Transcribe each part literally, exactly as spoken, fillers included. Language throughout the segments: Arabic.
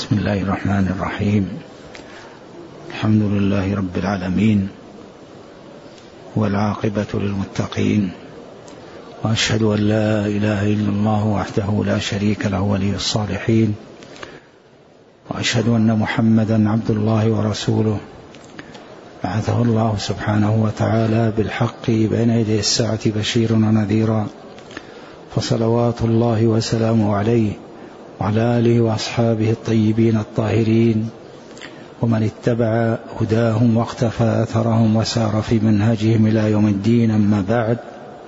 بسم الله الرحمن الرحيم. الحمد لله رب العالمين، والعاقبة للمتقين، وأشهد أن لا إله إلا الله وحده لا شريك له ولي الصالحين، وأشهد أن محمدا عبد الله ورسوله بعثه الله سبحانه وتعالى بالحق بين يدي الساعة بشيرا ونذيرا، فصلوات الله وسلامه عليه وعلى آله وأصحابه الطيبين الطاهرين، ومن اتبع هداهم واقتفى أثرهم وسار في منهجهم إلى يوم الدين. أما بعد،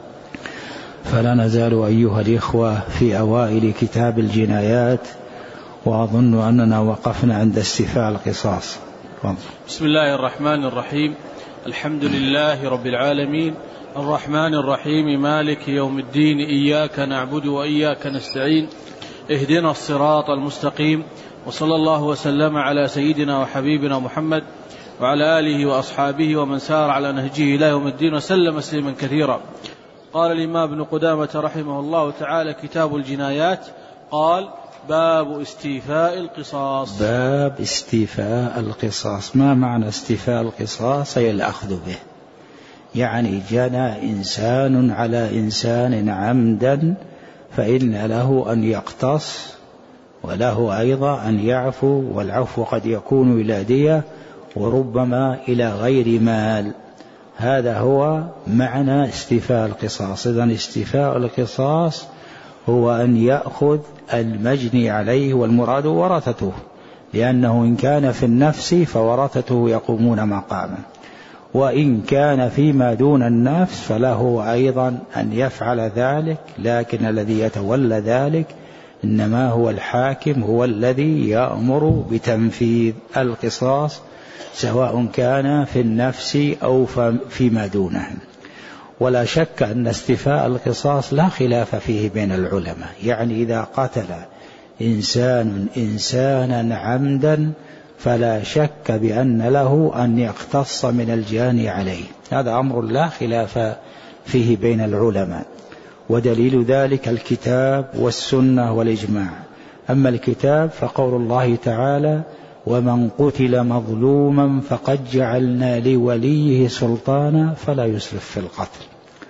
فلا نزال أيها الإخوة في أوائل كتاب الجنايات، وأظن أننا وقفنا عند استيفاء القصاص. بسم الله الرحمن الرحيم. الحمد لله رب العالمين، الرحمن الرحيم، مالك يوم الدين، إياك نعبد وإياك نستعين، اهدنا الصراط المستقيم، وصلى الله وسلم على سيدنا وحبيبنا محمد وعلى آله وأصحابه ومن سار على نهجه إلى يوم الدين وسلم تسليما كثيرا. قال الإمام ابن قدامة رحمه الله تعالى: كتاب الجنايات. قال: باب استيفاء القصاص. باب استيفاء القصاص. ما معنى استيفاء القصاص؟ هي الأخذ به، يعني جنى إنسان على إنسان عمدا، فإن له أن يقتص، وله أيضا أن يعفو، والعفو قد يكون إلى دية وربما إلى غير مال. هذا هو معنى استيفاء القصاص. إذن استيفاء القصاص هو أن يأخذ المجني عليه، والمراد ورثته، لأنه إن كان في النفس فورثته يقومون مقامه، وإن كان فيما دون النفس فله أيضا أن يفعل ذلك، لكن الذي يتولى ذلك إنما هو الحاكم، هو الذي يأمر بتنفيذ القصاص، سواء كان في النفس أو فيما دونه. ولا شك أن استيفاء القصاص لا خلاف فيه بين العلماء، يعني إذا قتل إنسان إنسانا عمدا فلا شك بأن له أن يقتص من الجاني عليه، هذا أمر لا خلاف فيه بين العلماء، ودليل ذلك الكتاب والسنة والإجماع. أما الكتاب فقول الله تعالى: ومن قتل مظلوما فقد جعلنا لوليه سلطانا فلا يسرف في القتل.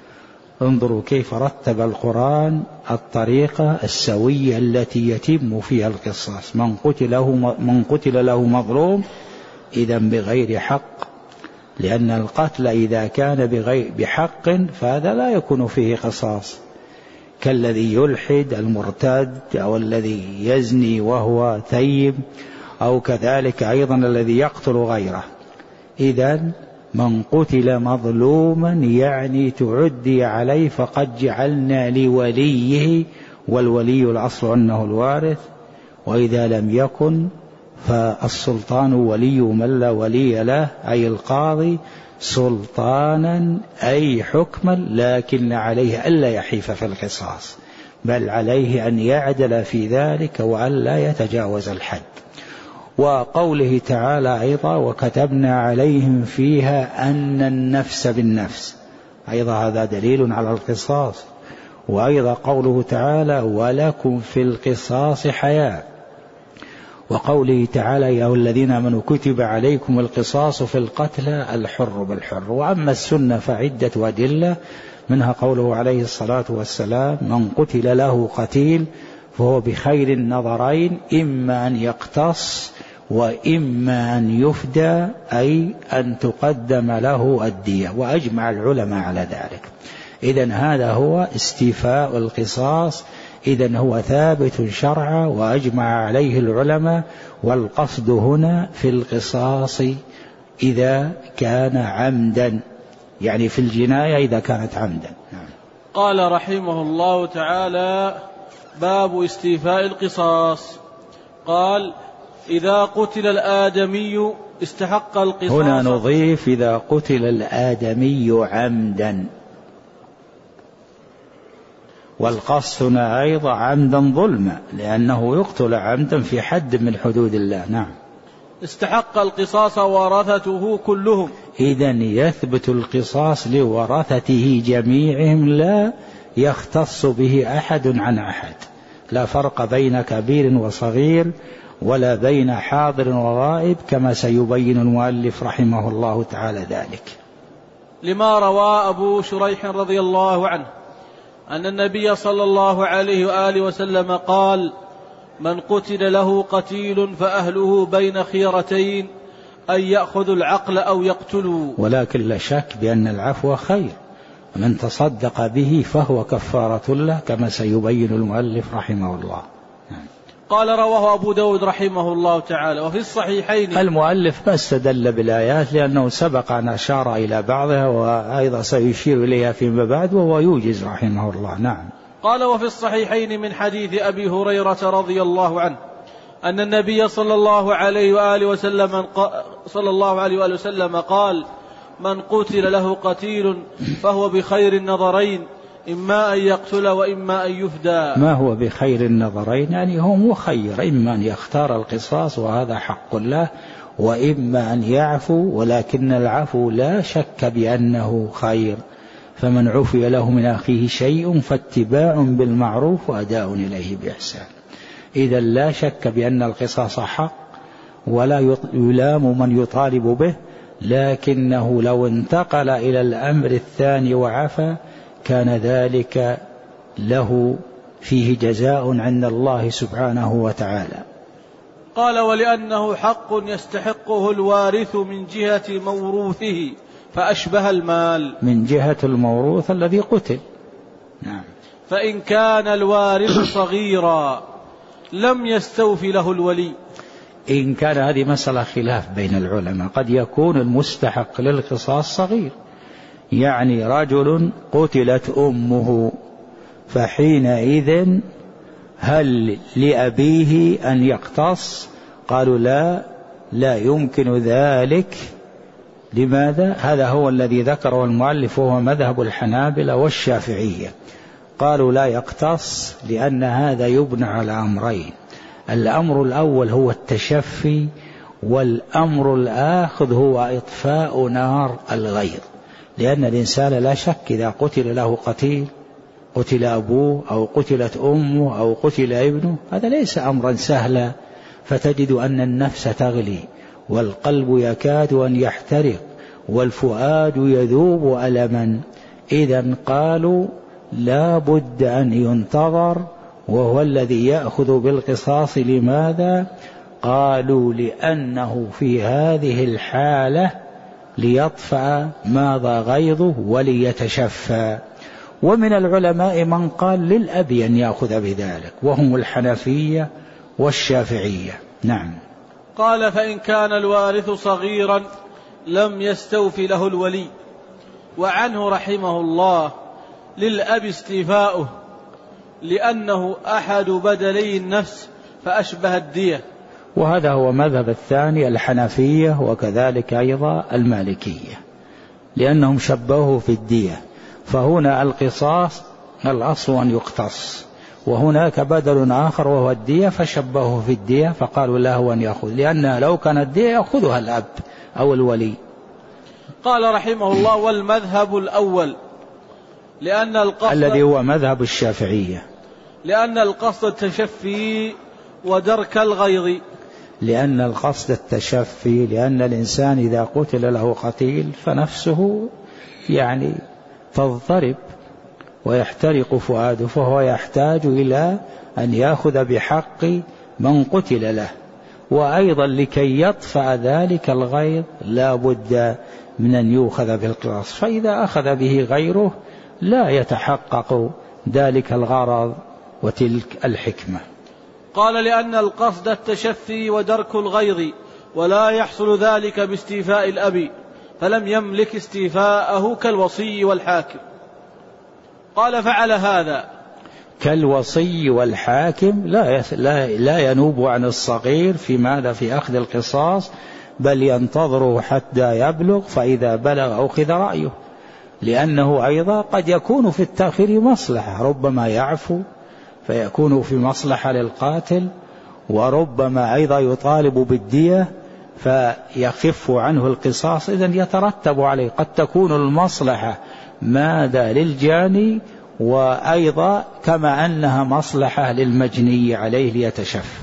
انظروا كيف رتب القرآن الطريقة السوية التي يتم فيها القصاص. من قتل له, من قتل له مظلوم إذن بغير حق، لأن القتل إذا كان بغير بحق فهذا لا يكون فيه قصاص، كالذي يلحد المرتد، أو الذي يزني وهو ثيب، أو كذلك أيضا الذي يقتل غيره. إذن من قتل مظلوما يعني تعدي عليه فقد جعلنا لوليه، والولي الأصل أنه الوارث، وإذا لم يكن فالسلطان ولي من لا ولي له، أي القاضي، سلطانا أي حكما، لكن عليه ألا يحيف في القصاص، بل عليه أن يعدل في ذلك وأن لا يتجاوز الحد. وقوله تعالى أيضا: وكتبنا عليهم فيها أن النفس بالنفس، أيضا هذا دليل على القصاص. وأيضا قوله تعالى: ولكم في القصاص حياة. وقوله تعالى: يا الذين آمنوا كتب عليكم القصاص في القتلى الحر بالحر. وأما السنة فعدة أدلة، منها قوله عليه الصلاة والسلام: من قتل له قتيل فهو بخير النظرين، إما أن يقتص وإما أن يفدى، أي أن تقدم له الدية، وأجمع العلماء على ذلك. إذن هذا هو استيفاء القصاص، إذن هو ثابت شرعا وأجمع عليه العلماء، والقصد هنا في القصاص إذا كان عمدا، يعني في الجناية إذا كانت عمدا. قال رحمه الله تعالى: باب استيفاء القصاص. قال: إذا قتل الآدمي استحق القصاص. هنا نضيف: إذا قتل الآدمي عمدا، والقصد هنا أيضا عمدا ظلما، لأنه يقتل عمدا في حد من حدود الله. نعم. استحق القصاص ورثته كلهم. إذن يثبت القصاص لورثته جميعهم، لا يختص به أحد عن أحد. لا فرق بين كبير وصغير ولا بين حاضر وغائب، كما سيبين المؤلف رحمه الله تعالى ذلك. لما روى أبو شريح رضي الله عنه أن النبي صلى الله عليه وآله وسلم قال: من قتل له قتيل فأهله بين خيرتين أن يأخذوا العقل أو يقتلوا. ولكن لا شك بأن العفو خير، من تصدق به فهو كفارة له، كما سيبين المؤلف رحمه الله. قال: رواه أبو داود رحمه الله تعالى. وفي الصحيحين. المؤلف ما استدل بالآيات لأنه سبق أن أشار إلى بعضها، وأيضا سيشير إليها فيما بعد، وهو يوجز رحمه الله. نعم. قال: وفي الصحيحين من حديث أبي هريرة رضي الله عنه أن النبي صلى الله عليه وآله وسلم صلى الله عليه وآله وسلم قال: من قتل له قتيل فهو بخير النظرين، إما أن يقتل وإما أن يفدى. ما هو بخير النظرين؟ يعني هو مخير، إما أن يختار القصاص وهذا حق له، وإما أن يعفو، ولكن العفو لا شك بأنه خير. فمن عفي له من أخيه شيء فاتباع بالمعروف وأداء إليه بإحسان. إذا لا شك بأن القصاص حق، ولا يلام من يطالب به، لكنه لو انتقل إلى الأمر الثاني وعفى كان ذلك له فيه جزاء عند الله سبحانه وتعالى. قال: ولأنه حق يستحقه الوارث من جهة موروثه فأشبه المال. من جهة الموروث الذي قتل. نعم. فإن كان الوارث صغيرا لم يستوفي له الولي. إن كان، هذه مسألة خلاف بين العلماء، قد يكون المستحق للقصاص صغير، يعني رجل قتلت أمه، فحينئذ هل لأبيه أن يقتص؟ قالوا لا، لا يمكن ذلك. لماذا؟ هذا هو الذي ذكره المؤلف، وهو مذهب الحنابلة والشافعية. قالوا لا يقتص لأن هذا يبنى على أمرين: الأمر الأول هو التشفي، والأمر الآخر هو إطفاء نار الغيظ. لأن الإنسان لا شك إذا قتل له قتيل، قتل أبوه أو قتلت أمه أو قتل ابنه، هذا ليس أمرا سهلا، فتجد أن النفس تغلي والقلب يكاد أن يحترق والفؤاد يذوب ألما. إذن قالوا لا بد أن ينتظر، وهو الذي يأخذ بالقصاص. لماذا؟ قالوا لأنه في هذه الحالة ليطفأ ماذا غيظه وليتشفى. ومن العلماء من قال للأب أن يأخذ بذلك، وهم الحنفية والشافعية. نعم. قال: فإن كان الوارث صغيرا لم يستوفي له الولي. وعنه رحمه الله: للأب استيفاؤه، لأنه أحد بدلي النفس فأشبه الدية. وهذا هو مذهب الثاني الحنفية، وكذلك أيضا المالكية، لأنهم شبهوا في الدية. فهنا القصاص الأصل أن يقتص، وهناك بدل آخر وهو الدية، فشبهوا في الدية فقالوا له أن يأخذ، لأن لو كان الدية يأخذها الأب أو الولي. قال رحمه الله: والمذهب الأول لأن القصد الذي هو مذهب الشافعية، لأن القصد التشفي ودرك الغيظ. لأن القصد التشفي، لأن الإنسان إذا قتل له قتيل فنفسه يعني تضطرب ويحترق فؤاده، فهو يحتاج إلى أن يأخذ بحق من قتل له. وأيضا لكي يطفأ ذلك الغيظ لا بد من أن يؤخذ بالقصاص، فإذا أخذ به غيره لا يتحقق ذلك الغرض وتلك الحكمة. قال: لأن القصد التشفي ودرك الغيظ، ولا يحصل ذلك باستيفاء الأب، فلم يملك استيفاءه كالوصي والحاكم. قال: فعل هذا كالوصي والحاكم لا لا ينوب عن الصغير في ماذا؟ في أخذ القصاص، بل ينتظره حتى يبلغ، فإذا بلغ أخذ رأيه، لأنه أيضا قد يكون في التأخير مصلحة، ربما يعفو فيكون في مصلحة للقاتل، وربما أيضا يطالب بالدية فيخف عنه القصاص، إذن يترتب عليه، قد تكون المصلحة ماذا للجاني وأيضا كما أنها مصلحة للمجني عليه ليتشفى.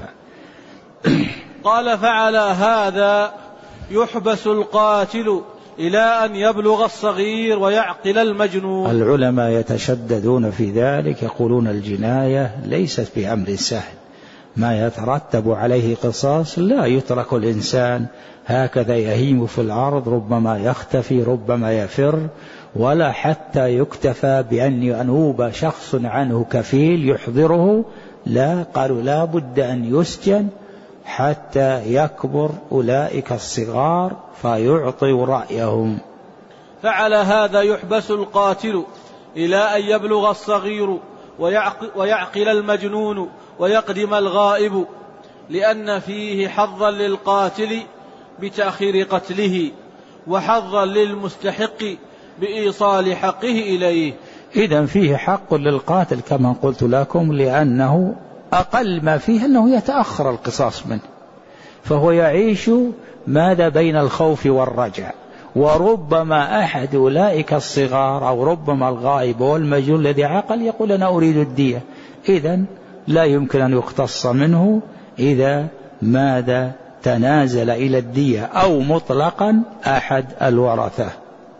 قال فعلى هذا يحبس القاتل إلى أن يبلغ الصغير ويعقل المجنون. العلماء يتشددون في ذلك، يقولون الجناية ليست بأمر سهل، ما يترتب عليه قصاص، لا يترك الإنسان هكذا يهيم في الأرض، ربما يختفي ربما يفر، ولا حتى يكتفى بأن ينوب شخص عنه كفيل يحضره، لا، قالوا لا بد أن يسجن حتى يكبر أولئك الصغار فيعطوا رأيهم. فعلى هذا يحبس القاتل إلى أن يبلغ الصغير ويعقل المجنون ويقدم الغائب، لأن فيه حظا للقاتل بتأخير قتله وحظا للمستحق بإيصال حقه إليه. إذن فيه حق للقاتل كما قلت لكم، لأنه أقل ما فيه أنه يتأخر القصاص منه، فهو يعيش ماذا بين الخوف والرجع، وربما أحد أولئك الصغار أو ربما الغائب والمجنون الذي عقل يقول أنا أريد الدية، إذن لا يمكن أن يقتص منه إذا ماذا تنازل إلى الدية أو مطلقا أحد الورثة.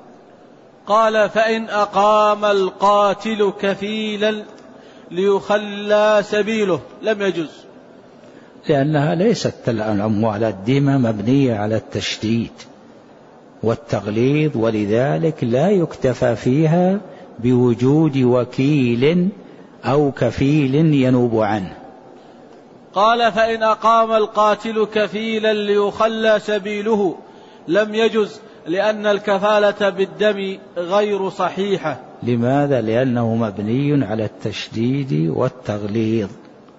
قال فإن أقام القاتل كفيلا ليخلى سبيله لم يجز، لأنها ليست الأموال الديمة مبنية على التشديد والتغليظ، ولذلك لا يكتفى فيها بوجود وكيل أو كفيل ينوب عنه. قال فإن أقام القاتل كفيلا ليخلى سبيله لم يجز، لأن الكفالة بالدم غير صحيحة. لماذا؟ لأنه مبني على التشديد والتغليظ.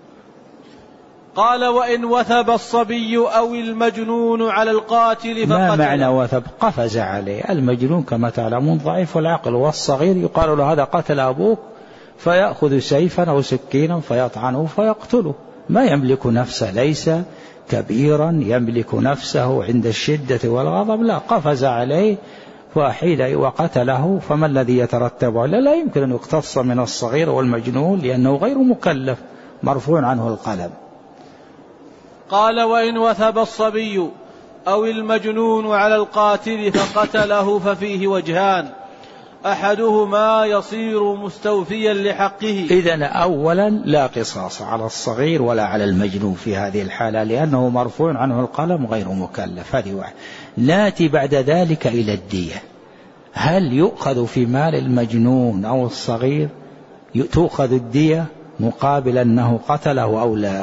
قال وإن وثب الصبي أو المجنون على القاتل فقتل. ما معنى وثب؟ قفز عليه. المجنون كما تعلمون ضعيف العقل، والصغير يقال له هذا قتل أبوك، فيأخذ سيفا أو سكينا فيطعنه فيقتله، ما يملك نفسه، ليس كبيرا يملك نفسه عند الشدة والغضب، لا، قفز عليه فحيل وقتله، فما الذي يترتب عليه؟ لا يمكن أن يقتص من الصغير والمجنون لأنه غير مكلف مرفوع عنه القلم. قال وإن وثب الصبي أو المجنون على القاتل فقتله ففيه وجهان، أحدهما يصير مستوفيا لحقه. إذن أولا لا قصاص على الصغير ولا على المجنون في هذه الحالة، لأنه مرفوع عنه القلم غير مكلف، هذه واحد. ناتي بعد ذلك إلى الدية. هل يؤخذ في مال المجنون أو الصغير تؤخذ الدية مقابل أنه قتله أو لا؟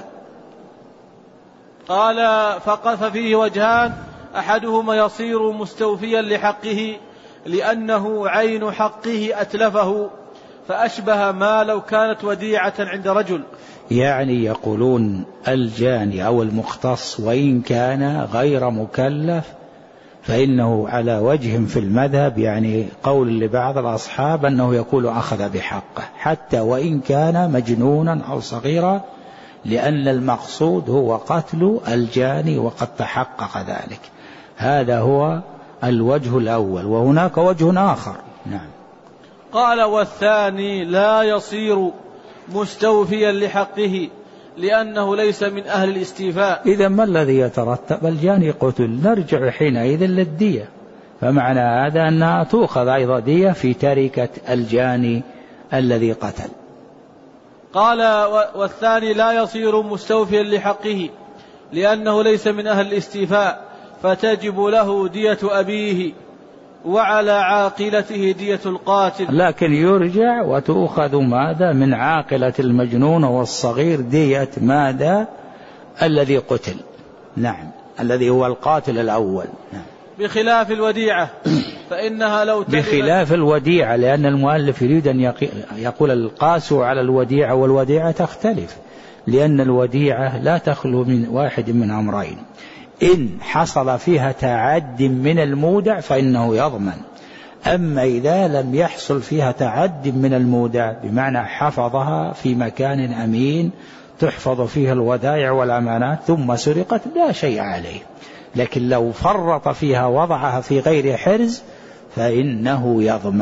قال فقف فيه وجهان، أحدهما يصير مستوفيا لحقه لأنه عين حقه أتلفه، فأشبه ما لو كانت وديعة عند رجل. يعني يقولون الجاني أو المختص وإن كان غير مكلف فإنه على وجه في المذهب، يعني قول لبعض الأصحاب أنه يقول أخذ بحقه حتى وإن كان مجنونا أو صغيرا، لأن المقصود هو قتل الجاني وقد تحقق ذلك. هذا هو الوجه الأول، وهناك وجه آخر. نعم. قال والثاني لا يصير مستوفيا لحقه لأنه ليس من أهل الاستيفاء. إذا ما الذي يترتب؟ الجاني قتل، نرجع حينئذ للدية، فمعنى هذا أنها تؤخذ أيضا دية في تركة الجاني الذي قتل. قال والثاني لا يصير مستوفيا لحقه لأنه ليس من أهل الاستيفاء، فتجب له دية أبيه وعلى عاقلته دية القاتل. لكن يرجع وتأخذ ماذا من عاقلة المجنون والصغير دية ماذا الذي قتل. نعم، الذي هو القاتل الأول. نعم. بخلاف الوديعة فإنها لو بخلاف الوديعة، لأن المؤلف يريد أن يقول القاسوا على الوديعة، والوديعة تختلف، لأن الوديعة لا تخلو من واحد من أمرين: إن حصل فيها تعد من المودع فإنه يضمن، أما إذا لم يحصل فيها تعد من المودع بمعنى حفظها في مكان أمين تحفظ فيها الودائع والأمانات ثم سرقت لا شيء عليه، لكن لو فرط فيها وضعها في غير حرز فإنه يضمن.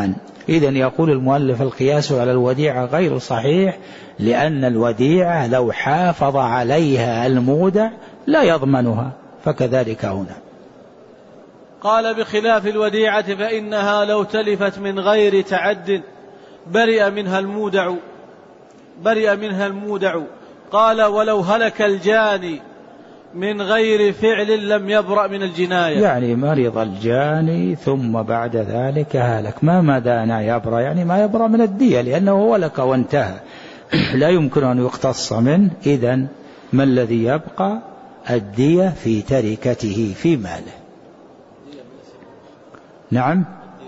إذن يقول المؤلف القياس على الوديعة غير صحيح، لأن الوديعة لو حافظ عليها المودع لا يضمنها، فكذلك هنا. قال بخلاف الوديعة فإنها لو تلفت من غير تعد برئ منها المودع برئ منها المودع قال ولو هلك الجاني من غير فعل لم يبرأ من الجناية. يعني مرض الجاني ثم بعد ذلك هلك، ما مدانا يبرأ؟ يعني ما يبرأ من الدية، لأنه هلك وانتهى لا يمكن أن يقتص منه. إذن ما الذي يبقى؟ الدية في تركته في ماله. نعم،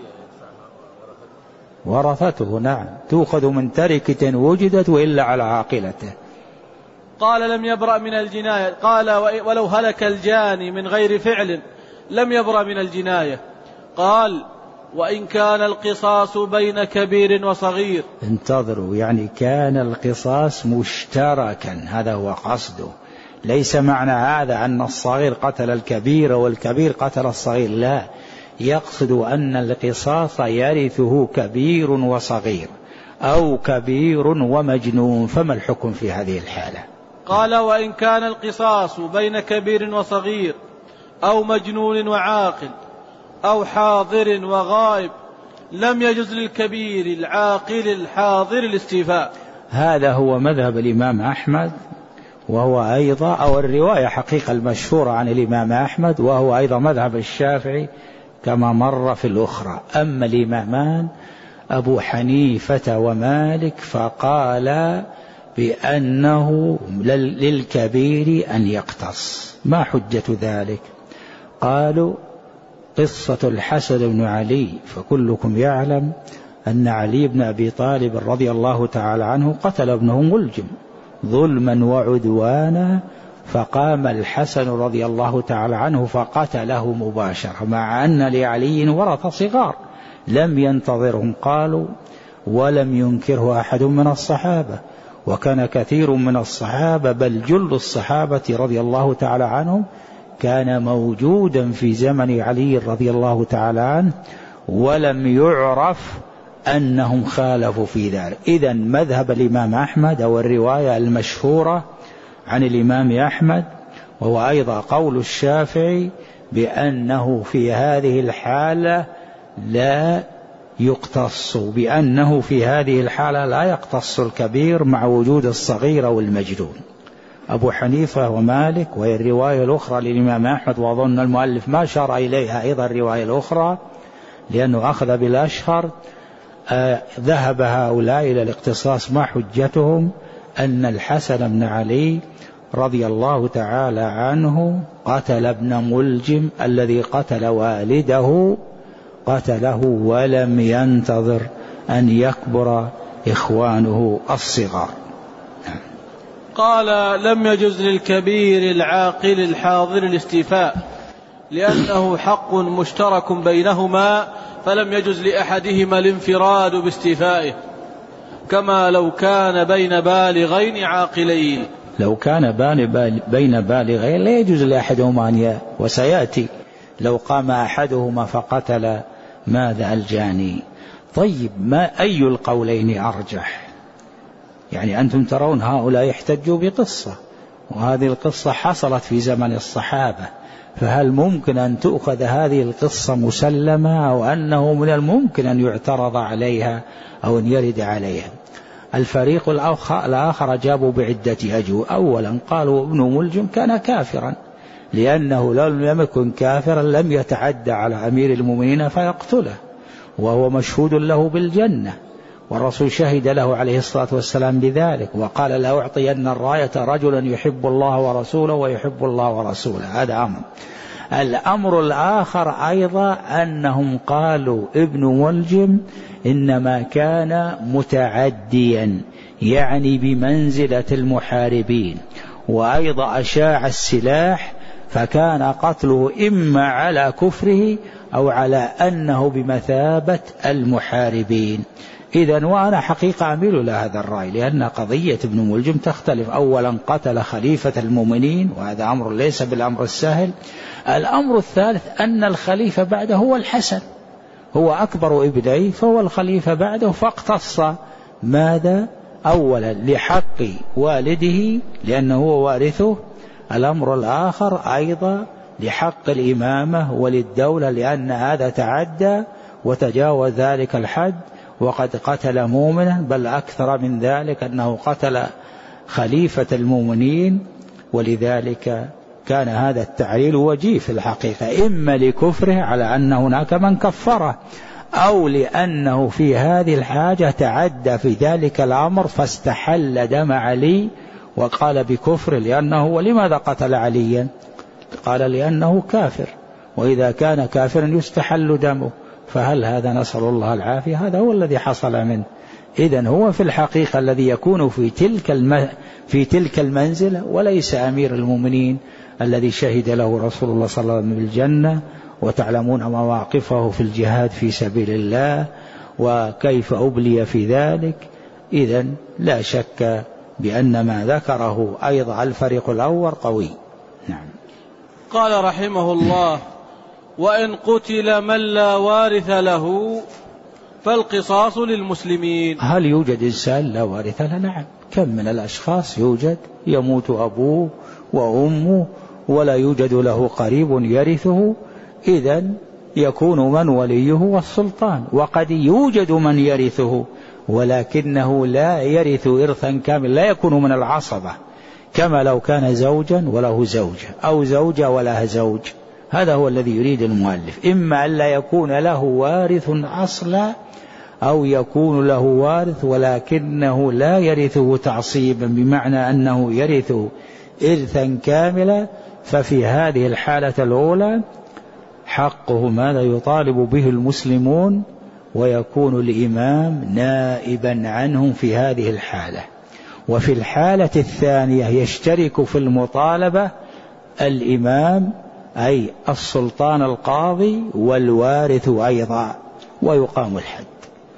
ورثته، نعم، تؤخذ من تركة وجدت وإلا على عاقلته. قال لم يبرأ من الجناية. قال ولو هلك الجاني من غير فعل لم يبرأ من الجناية. قال وإن كان القصاص بين كبير وصغير. انتظروا، يعني كان القصاص مشتركا، هذا هو قصده، ليس معنى هذا أن الصغير قتل الكبير والكبير قتل الصغير، لا، يقصد أن القصاص يرثه كبير وصغير أو كبير ومجنون، فما الحكم في هذه الحالة؟ قال وإن كان القصاص بين كبير وصغير أو مجنون وعاقل أو حاضر وغائب لم يجز للكبير العاقل الحاضر الاستيفاء. هذا هو مذهب الإمام أحمد، وهو أيضا أو الرواية حقيقة المشهورة عن الإمام أحمد، وهو أيضا مذهب الشافعي كما مر في الأخرى. أما الإمامان أبو حنيفة ومالك فقال بأنه للكبير أن يقتص. ما حجة ذلك؟ قالوا قصة الحسن بن علي، فكلكم يعلم أن علي بن أبي طالب رضي الله تعالى عنه قتل ابنه ملجم ظلما وعدوانا، فقام الحسن رضي الله تعالى عنه فقتله مباشرة، مع أن لعلي ورث صغار لم ينتظرهم. قالوا ولم ينكره أحد من الصحابة، وكان كثير من الصحابة بل جل الصحابة رضي الله تعالى عنهم كان موجودا في زمن علي رضي الله تعالى عنه، ولم يعرف أنهم خالفوا في ذلك. إذن مذهب الإمام أحمد أو الرواية المشهورة عن الإمام أحمد، وهو أيضا قول الشافعي، بأنه في هذه الحالة لا يقتص، بأنه في هذه الحالة لا يقتص الكبير مع وجود الصغير والمجنون. أبو حنيفة ومالك، وهي الرواية الأخرى للإمام أحمد، وأظن المؤلف ما شار إليها أيضا الرواية الأخرى لأنه أخذ بالأشهر، آه ذهب هؤلاء إلى الاقتصاص. ما حجتهم؟ أن الحسن بن علي رضي الله تعالى عنه قتل ابن ملجم الذي قتل والده، قتله ولم ينتظر أن يكبر إخوانه الصغار. قال لم يجز للكبير العاقل الحاضر الاستيفاء لأنه حق مشترك بينهما، فلم يجز لأحدهما الانفراد باستيفائه، كما لو كان بين بالغين عاقلين. لو كان بين بالغين لا يجوز لأحدهما أن ي... وسيأتي لو قام أحدهما فقتل ماذا الجاني. طيب، ما أي القولين أرجح؟ يعني أنتم ترون هؤلاء يحتجوا بقصة، وهذه القصة حصلت في زمن الصحابة، فهل ممكن أن تؤخذ هذه القصة مسلمة، أو أنه من الممكن أن يعترض عليها أو أن يرد عليها؟ الفريق الآخر جابوا بعدة أجوبة. أولا قالوا ابن ملجم كان كافرا، لأنه لو لم يكن كافرا لم يتعدى على أمير المؤمنين فيقتله، وهو مشهود له بالجنة، والرسول شهد له عليه الصلاة والسلام بذلك، وقال لا أعطين الراية رجلا يحب الله ورسوله ويحب الله ورسوله. هذا أمر. الأمر الآخر أيضا أنهم قالوا ابن ملجم إنما كان متعديا، يعني بمنزلة المحاربين، وأيضا أشاع السلاح، فكان قتله إما على كفره أو على أنه بمثابة المحاربين. إذن وأنا حقيقة أميل لهذا الرأي، لأن قضية ابن ملجم تختلف. أولا قتل خليفة المؤمنين، وهذا أمر ليس بالأمر السهل. الأمر الثالث أن الخليفة بعده هو الحسن، هو أكبر ابنيه فهو الخليفة بعده، فاقتص ماذا أولا لحق والده لأنه هو وارثه، الأمر الآخر أيضا لحق الإمامة وللدولة لأن هذا تعدى وتجاوز ذلك الحد وقد قتل مؤمنا، بل أكثر من ذلك أنه قتل خليفة المؤمنين. ولذلك كان هذا التعليل وجيه في الحقيقة، إما لكفره على أن هناك من كفره، أو لأنه في هذه الحاجة تعدى في ذلك الأمر فاستحل دم علي وقال بكفر، لأنه ولماذا قتل عليا؟ قال لأنه كافر، وإذا كان كافرا يستحل دمه، فهل هذا نسأل الله العافية؟ هذا هو الذي حصل منه. إذن هو في الحقيقة الذي يكون في تلك الم... في تلك المنزلة، وليس أمير المؤمنين الذي شهد له رسول الله صلى الله عليه وسلم بالجنة، وتعلمون مواقفه في الجهاد في سبيل الله وكيف أبلي في ذلك. إذن لا شك بأن ما ذكره أيضا الفريق الأول قوي. نعم. قال رحمه الله: وإن قتل من لا وارث له فالقصاص للمسلمين. هل يوجد إنسان لا وارث له؟ نعم، كم من الأشخاص يوجد يموت أبوه وأمه ولا يوجد له قريب يرثه، إذن يكون من وليه والسلطان. وقد يوجد من يرثه ولكنه لا يرث إرثا كامل، لا يكون من العصبة، كما لو كان زوجا وله زوجة أو زوجة ولها زوج. هذا هو الذي يريد المؤلف، إما أن لا يكون له وارث أصلا أو يكون له وارث ولكنه لا يرثه تعصيبا، بمعنى أنه يرث إرثا كاملا. ففي هذه الحالة الأولى حقه ماذا يطالب به المسلمون، ويكون الإمام نائبا عنهم في هذه الحالة. وفي الحالة الثانية يشترك في المطالبة الإمام أي السلطان القاضي والوارث أيضا، ويقام الحد.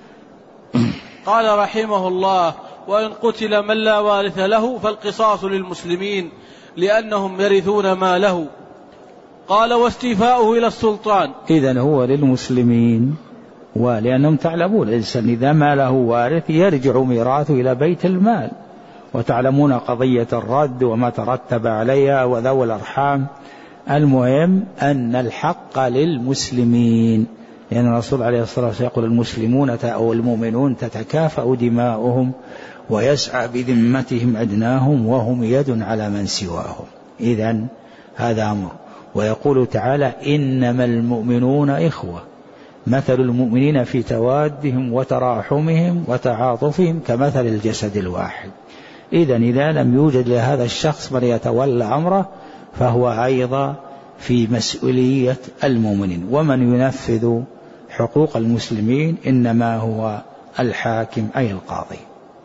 قال رحمه الله: وإن قتل من لا وارث له فالقصاص للمسلمين لأنهم يرثون ما له. قال: واستيفاؤه إلى السلطان. إذن هو للمسلمين، ولأنهم تعلمون الإنسان إذا ما له وارث يرجع ميراثه إلى بيت المال، وتعلمون قضية الرد وما ترتب عليها وذوي الأرحام. المهم أن الحق للمسلمين، لأن الرسول عليه الصلاة والسلام يقول: المسلمون أو المؤمنون تتكافأ دماؤهم ويسعى بذمتهم أدناهم وهم يد على من سواهم. إذن هذا أمر. ويقول تعالى: إنما المؤمنون إخوة، مثل المؤمنين في توادهم وتراحمهم وتعاطفهم كمثل الجسد الواحد. إذن إذا لم يوجد لهذا الشخص من يتولى أمره فهو أيضا في مسؤولية المؤمنين، ومن ينفذ حقوق المسلمين إنما هو الحاكم أي القاضي.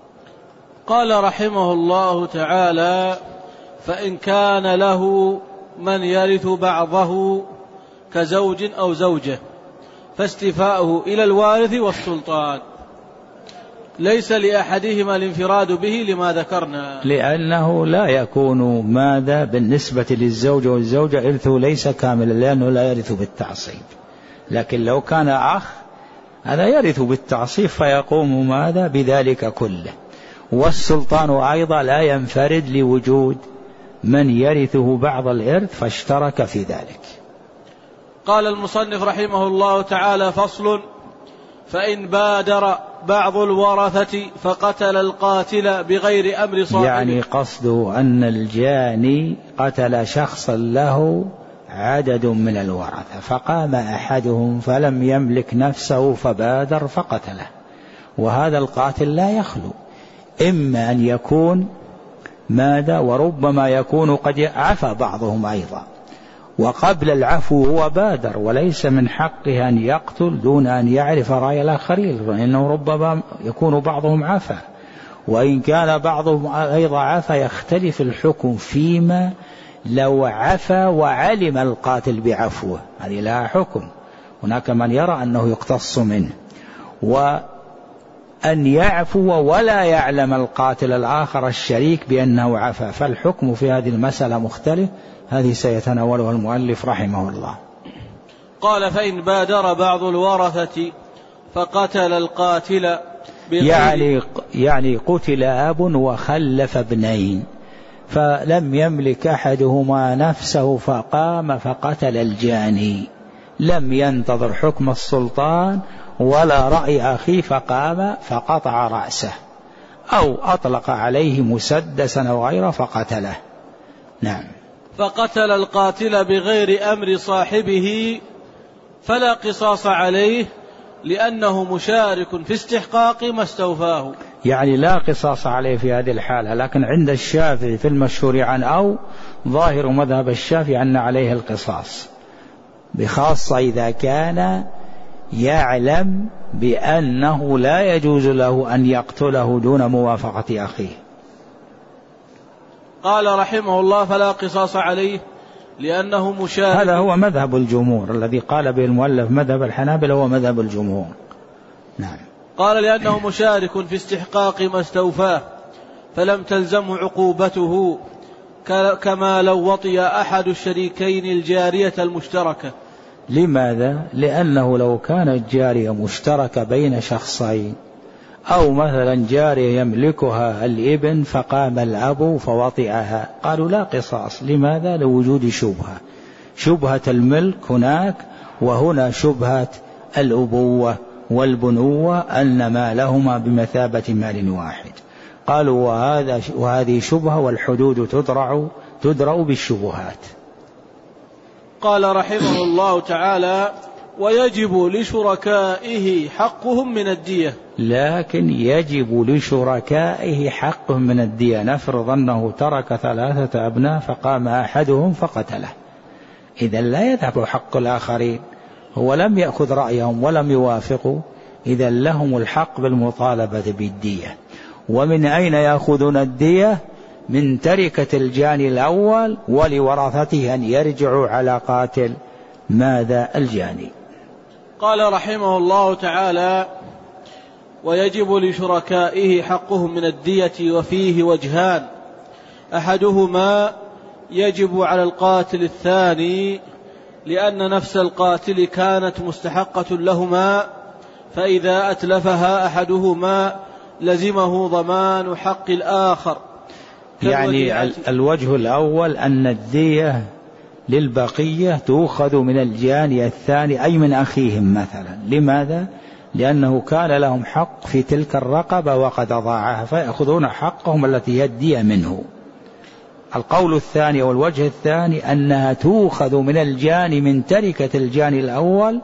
قال رحمه الله تعالى: فإن كان له من يرث بعضه كزوج أو زوجة فاستيفاؤه إلى الوارث والسلطان، ليس لأحدهما الانفراد به لما ذكرنا، لأنه لا يكون ماذا بالنسبة للزوج والزوجة إرثه ليس كاملا، لأنه لا يرث بالتعصيب. لكن لو كان أخ هذا يرث بالتعصيب فيقوم ماذا بذلك كله. والسلطان أيضا لا ينفرد لوجود من يرثه بعض الإرث فاشترك في ذلك. قال المصنف رحمه الله تعالى: فصل: فإن بادر بعض الورثة فقتل القاتل بغير أمر صاحبه. يعني قصده أن الجاني قتل شخصا له عدد من الورثة، فقام أحدهم فلم يملك نفسه فبادر فقتله، وهذا القاتل لا يخلو، إما أن يكون ماذا وربما يكون قد عفى بعضهم أيضا، وقبل العفو هو بادر، وليس من حقه أن يقتل دون أن يعرف رأي الآخرين، لأنه ربما يكون بعضهم عفى، وإن كان بعضهم أيضا عفى يختلف الحكم فيما لو عفى وعلم القاتل بعفوه، هذه لها حكم. هناك من يرى أنه يقتص منه، وأن يعفو ولا يعلم القاتل الآخر الشريك بأنه عفى، فالحكم في هذه المسألة مختلف. هذه سيتناولها المؤلف رحمه الله. قال فإن بادر بعض الورثة فقتل القاتل يعني, يعني قتل أب وخلف ابنين فلم يملك أحدهما نفسه فقام فقتل الجاني، لم ينتظر حكم السلطان ولا رأي أخيه فقام فقطع رأسه أو أطلق عليه مسدسا أو غيره فقتله. نعم. فقتل القاتل بغير أمر صاحبه فلا قصاص عليه لأنه مشارك في استحقاق ما استوفاه. يعني لا قصاص عليه في هذه الحالة، لكن عند الشافعي في المشهور عن أو ظاهر مذهب الشافعي أن عليه القصاص، بخاصة إذا كان يعلم بأنه لا يجوز له أن يقتله دون موافقة أخيه. قال رحمه الله فلا قصاص عليه لأنه مشارك. هذا هو مذهب الجمهور الذي قال به المؤلف مذهب الحنابلة هو مذهب الجمهور. نعم. قال لأنه مشارك في استحقاق ما استوفاه فلم تلزم عقوبته كما لو وطئ أحد الشريكين الجارية المشتركة. لماذا؟ لأنه لو كانت جارية مشتركة بين شخصين أو مثلا جارية يملكها الابن فقام الأب فوطئها قالوا لا قصاص. لماذا؟ لوجود شبهة، شبهة الملك هناك وهنا شبهة الأبوة والبنوة أن مالهما بمثابة مال واحد. قالوا وهذا وهذه شبهة والحدود تدرع تدرع بالشبهات. قال رحمه الله تعالى ويجب لشركائه حقهم من الدية. لكن يجب لشركائه حقهم من الدية. نفرض أنه ترك ثلاثة أبناء فقام أحدهم فقتله، إذا لا يذهب حق الآخرين، هو لم يأخذ رأيهم ولم يوافقوا، إذا لهم الحق بالمطالبة بالدية. ومن أين يأخذون الدية؟ من تركة الجاني الأول ولورثته أن يرجعوا على قاتل ماذا الجاني. قال رحمه الله تعالى ويجب لشركائه حقهم من الدية وفيه وجهان، أحدهما يجب على القاتل الثاني لأن نفس القاتل كانت مستحقة لهما، فإذا أتلفها أحدهما لزمه ضمان حق الآخر. يعني الوجه الأول أن الدية للبقية تؤخذ من الجاني الثاني أي من أخيهم مثلا. لماذا؟ لأنه كان لهم حق في تلك الرقبة وقد أضاعها فيأخذون حقهم التي هي الدية منه. القول الثاني والوجه الثاني أنها تؤخذ من الجاني من تركة الجاني الأول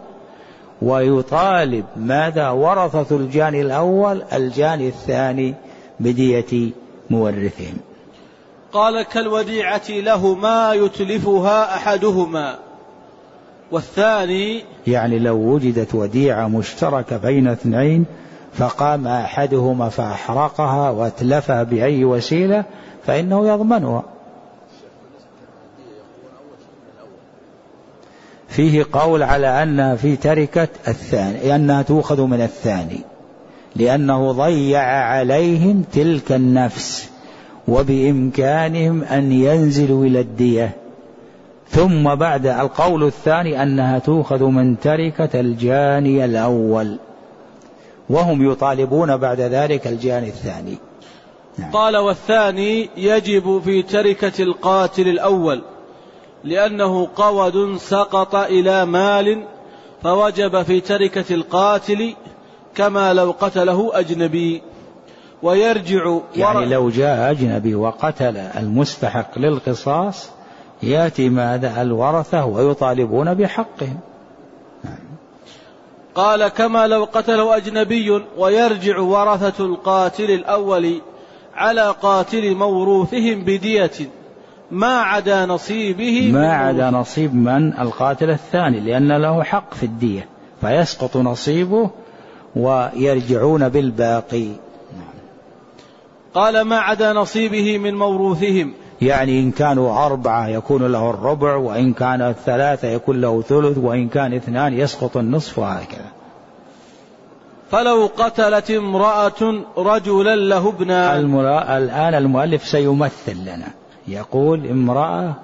ويطالب ماذا ورثة الجاني الأول الجاني الثاني بدية مورثهم. قال كالوديعة له ما يتلفها أحدهما والثاني، يعني لو وجدت وديعة مشتركة بين اثنين فقام أحدهما فأحرقها واتلفها بأي وسيلة فإنه يضمنها. فيه قول على أنها في تركة الثاني أنها تؤخذ من الثاني لأنه ضيع عليهم تلك النفس وبإمكانهم أن ينزلوا إلى الدية. ثم بعد القول الثاني أنها تؤخذ من تركة الجاني الأول وهم يطالبون بعد ذلك الجاني الثاني. نعم. قال والثاني يجب في تركة القاتل الأول لأنه قود سقط إلى مال فوجب في تركة القاتل كما لو قتله أجنبي. ويرجع يعني لو جاء أجنبي وقتل المستحق للقصاص يأتي ماذا الورثة ويطالبون بحقهم. قال كما لو قتله أجنبي ويرجع ورثة القاتل الأول على قاتل موروثهم بدية ما عدا نصيبه ما عدا نصيب من القاتل الثاني لأن له حق في الدية فيسقط نصيبه ويرجعون بالباقي. قال ما عدا نصيبه من موروثهم، يعني إن كانوا أربعة يكون له الربع وإن كان ثلاثة يكون له ثلث وإن كان اثنان يسقط النصف وهكذا. فلو قتلت امرأة رجلا له ابنان. الآن المؤلف سيمثل لنا يقول امرأة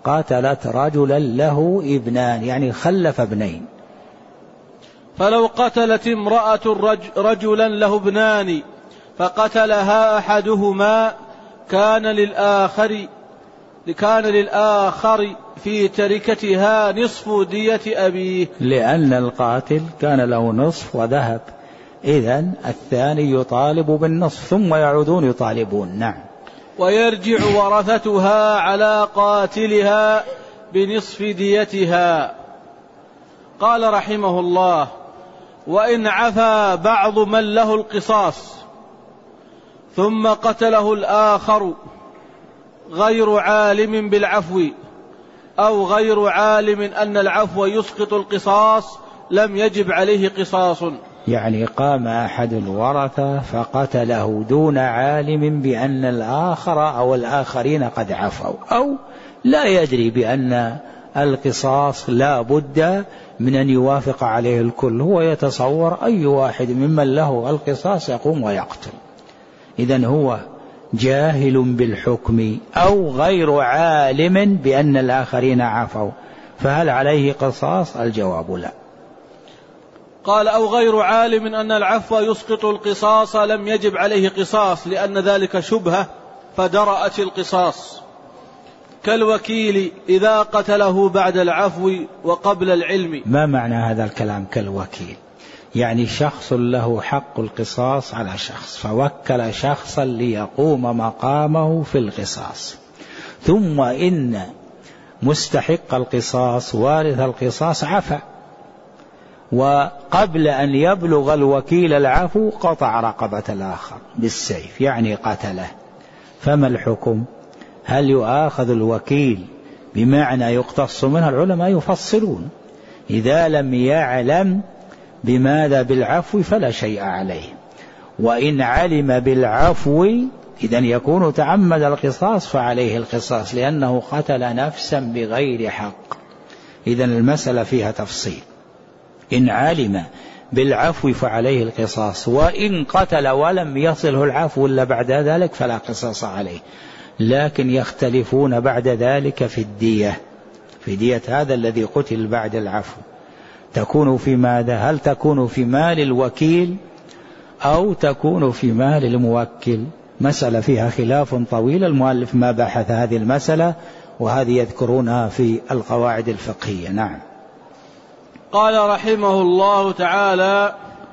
قاتلت رجلا له ابنان، يعني خلف ابنين. فلو قتلت امرأة رجلا له ابنان فقتلها أحدهما كان للآخر كان للآخر في تركتها نصف دية أبيه، لأن القاتل كان له نصف وذهب، إذن الثاني يطالب بالنصف ثم يعودون يطالبون. نعم. ويرجع ورثتها على قاتلها بنصف ديتها. قال رحمه الله: وإن عفا بعض من له القصاص ثم قتله الآخر غير عالم بالعفو أو غير عالم أن العفو يسقط القصاص لم يجب عليه قصاص. يعني قام أحد الورثة فقتله دون عالم بأن الآخر أو الآخرين قد عفوا، أو لا يدري بأن القصاص لا بد من أن يوافق عليه الكل، هو يتصور أي واحد ممن له القصاص يقوم ويقتل. إذن هو جاهل بالحكم أو غير عالم بأن الآخرين عفوا، فهل عليه قصاص؟ الجواب لا. قال: أو غير عالم أن العفو يسقط القصاص لم يجب عليه قصاص لأن ذلك شبهة فدرأت القصاص، كالوكيل إذا قتله بعد العفو وقبل العلم. ما معنى هذا الكلام كالوكيل؟ يعني شخص له حق القصاص على شخص فوكل شخصا ليقوم مقامه في القصاص، ثم إن مستحق القصاص وارث القصاص عفا، وقبل أن يبلغ الوكيل العفو قطع رقبة الآخر بالسيف، يعني قتله، فما الحكم؟ هل يؤاخذ الوكيل بمعنى يقتص منه؟ العلماء يفصلون، إذا لم يعلم بماذا بالعفو فلا شيء عليه، وإن علم بالعفو إذن يكون تعمد القصاص فعليه القصاص لأنه قتل نفسا بغير حق. إذن المسألة فيها تفصيل، إن علم بالعفو فعليه القصاص، وإن قتل ولم يصله العفو إلا بعد ذلك فلا قصاص عليه. لكن يختلفون بعد ذلك في الدية، في دية هذا الذي قتل بعد العفو، تكون في ماذا؟ هل تكون في مال الوكيل أو تكون في مال الموكل؟ مسألة فيها خلاف طويل، المؤلف ما بحث هذه المسألة، وهذه يذكرونها في القواعد الفقهية. نعم. قال رحمه الله تعالى: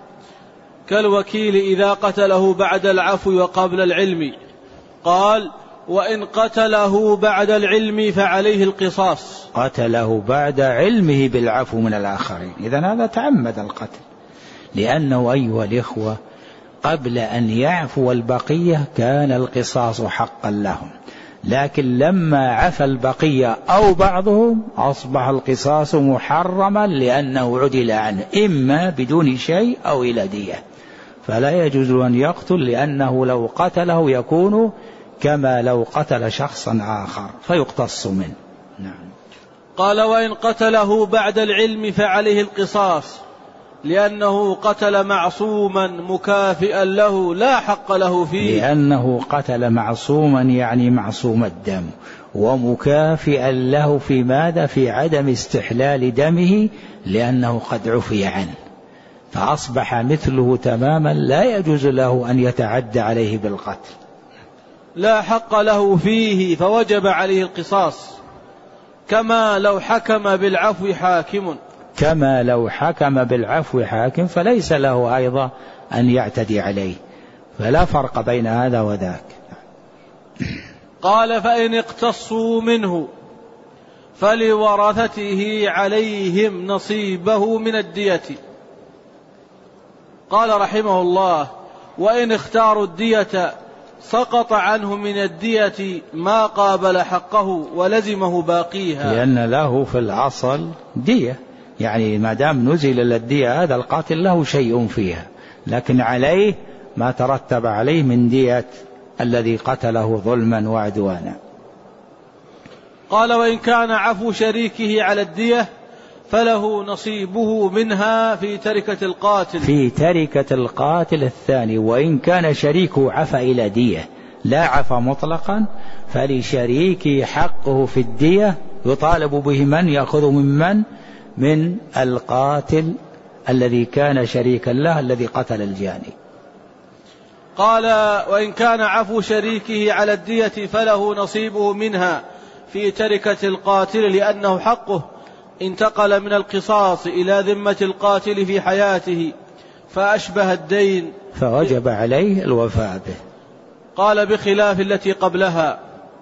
كالوكيل إذا قتله بعد العفو وقبل العلم. قال: وإن قتله بعد العلم فعليه القصاص. قتله بعد علمه بالعفو من الآخرين، إذن هذا تعمد القتل، لأنه أيها الإخوة قبل أن يعفو البقية كان القصاص حقا لهم، لكن لما عفى البقية أو بعضهم أصبح القصاص محرما لأنه عدل عنه إما بدون شيء أو إلى دية، فلا يجوز أن يقتل، لأنه لو قتله يكون كما لو قتل شخصا آخر فيقتص منه. نعم. قال: وإن قتله بعد العلم فعليه القصاص لأنه قتل معصوما مكافئا له لا حق له فيه. لأنه قتل معصوما يعني معصوم الدم، ومكافئا له في ماذا؟ في عدم استحلال دمه، لأنه قد عفي عنه، فأصبح مثله تماما لا يجوز له أن يتعدى عليه بالقتل. لا حق له فيه فوجب عليه القصاص، كما لو حكم بالعفو حاكم. كما لو حكم بالعفو حاكم فليس له أيضا أن يعتدي عليه، فلا فرق بين هذا وذاك. قال: فإن اقتصوا منه فلورثته عليهم نصيبه من الدية. قال رحمه الله: وإن اختاروا الدية سقط عنه من الدية ما قابل حقه ولزمه باقيها، لأن له في الأصل دية، يعني ما دام نزل للدية هذا القاتل له شيء فيها، لكن عليه ما ترتب عليه من دية الذي قتله ظلما وعدوانا. قال: وإن كان عفو شريكه على الدية فله نصيبه منها في تركة القاتل. في تركة القاتل الثاني، وإن كان شريكه عفى إلى دية لا عفى مطلقا، فلشريكه حقه في الدية يطالب به من يأخذ ممن من القاتل الذي كان شريكا له الذي قتل الجاني. قال وإن كان عفو شريكه على الدية فله نصيبه منها في تركة القاتل لأنه حقه انتقل من القصاص إلى ذمة القاتل في حياته فأشبه الدين فوجب عليه الوفاء به. قال بخلاف التي قبلها.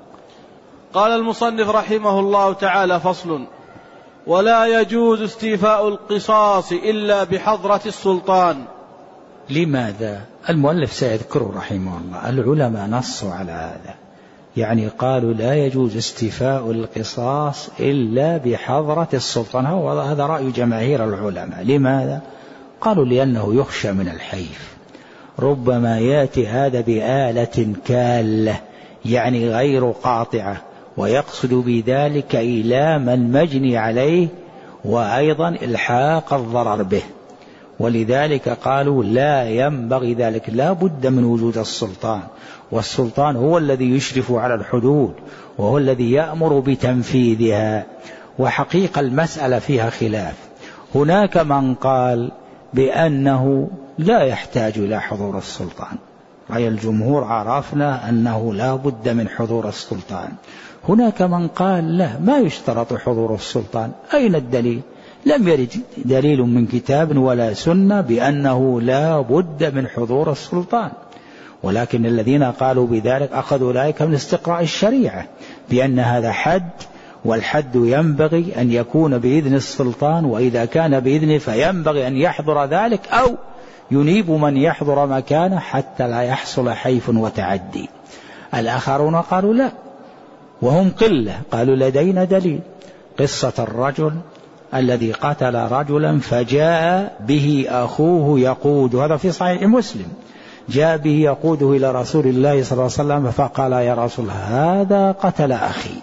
قال المصنف رحمه الله تعالى فصل: ولا يجوز استيفاء القصاص إلا بحضرة السلطان. لماذا؟ المؤلف سيذكره رحمه الله. العلماء نصوا على هذا، يعني قالوا لا يجوز استيفاء القصاص إلا بحضرة السلطان. هذا رأي جماهير العلماء. لماذا؟ قالوا لأنه يخشى من الحيف، ربما يأتي هذا بآلة كالة يعني غير قاطعة ويقصد بذلك إيلام المجني عليه وأيضا إلحاق الضرر به، ولذلك قالوا لا ينبغي ذلك، لا بد من وجود السلطان، والسلطان هو الذي يشرف على الحدود وهو الذي يأمر بتنفيذها. وحقيقة المسألة فيها خلاف، هناك من قال بأنه لا يحتاج إلى حضور السلطان، رأي الجمهور عرفنا أنه لا بد من حضور السلطان. هناك من قال لا، ما يشترط حضور السلطان. أين الدليل؟ لم يرد دليل من كتاب ولا سنة بأنه لا بد من حضور السلطان، ولكن الذين قالوا بذلك أخذوا ذلك من استقراء الشريعة بأن هذا حد، والحد ينبغي أن يكون بإذن السلطان، وإذا كان بإذنه فينبغي أن يحضر ذلك أو ينيب من يحضر مكانه حتى لا يحصل حيف وتعدي. الآخرون قالوا لا، وهم قلة، قالوا لدينا دليل، قصة الرجل الذي قتل رجلا فجاء به أخوه يقود، هذا في صحيح مسلم، جاء به يقوده إلى رسول الله صلى الله عليه وسلم فقال يا رسول هذا قتل أخي.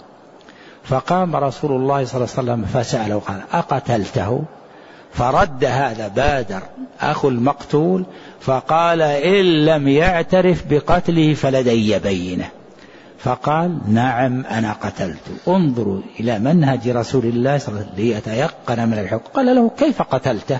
فقام رسول الله صلى الله عليه وسلم فسأله قال أقتلته؟ فرد هذا بادر أخو المقتول فقال إن لم يعترف بقتله فلدي بينه. فقال نعم أنا قتلت. انظروا إلى منهج رسول الله صلى الله عليه وسلم ليتيقن من الحكم. قال له كيف قتلته؟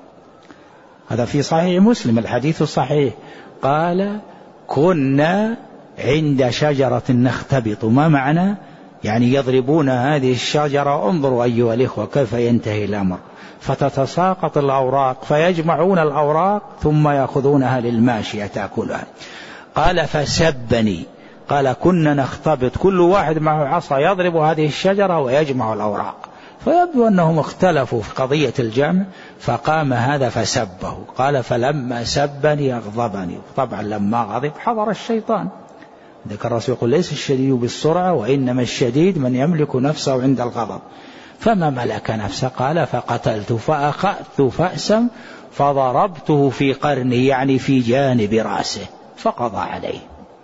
هذا في صحيح مسلم الحديث الصحيح. قال كنا عند شجرة نختبط. ما معنى؟ يعني يضربون هذه الشجرة. انظروا أيها الإخوة كيف ينتهي الأمر، فتتساقط الأوراق فيجمعون الأوراق ثم يأخذونها للماشية تأكلها. قال فسبني، قال كنا نختبط، كل واحد معه عصا يضرب هذه الشجرة ويجمع الأوراق، فيبدو أنهم اختلفوا في قضية الجمع، فقام هذا فسبه. قال فلما سبني أغضبني. طبعا لما غضب حضر الشيطان. ذكر الرسول يقول ليس الشديد بالسرعة وإنما الشديد من يملك نفسه عند الغضب. فما ملك نفسه. قال فقتلت فأخذت فأسا فضربته في قرني، يعني في جانب رأسه، فقضى عليه.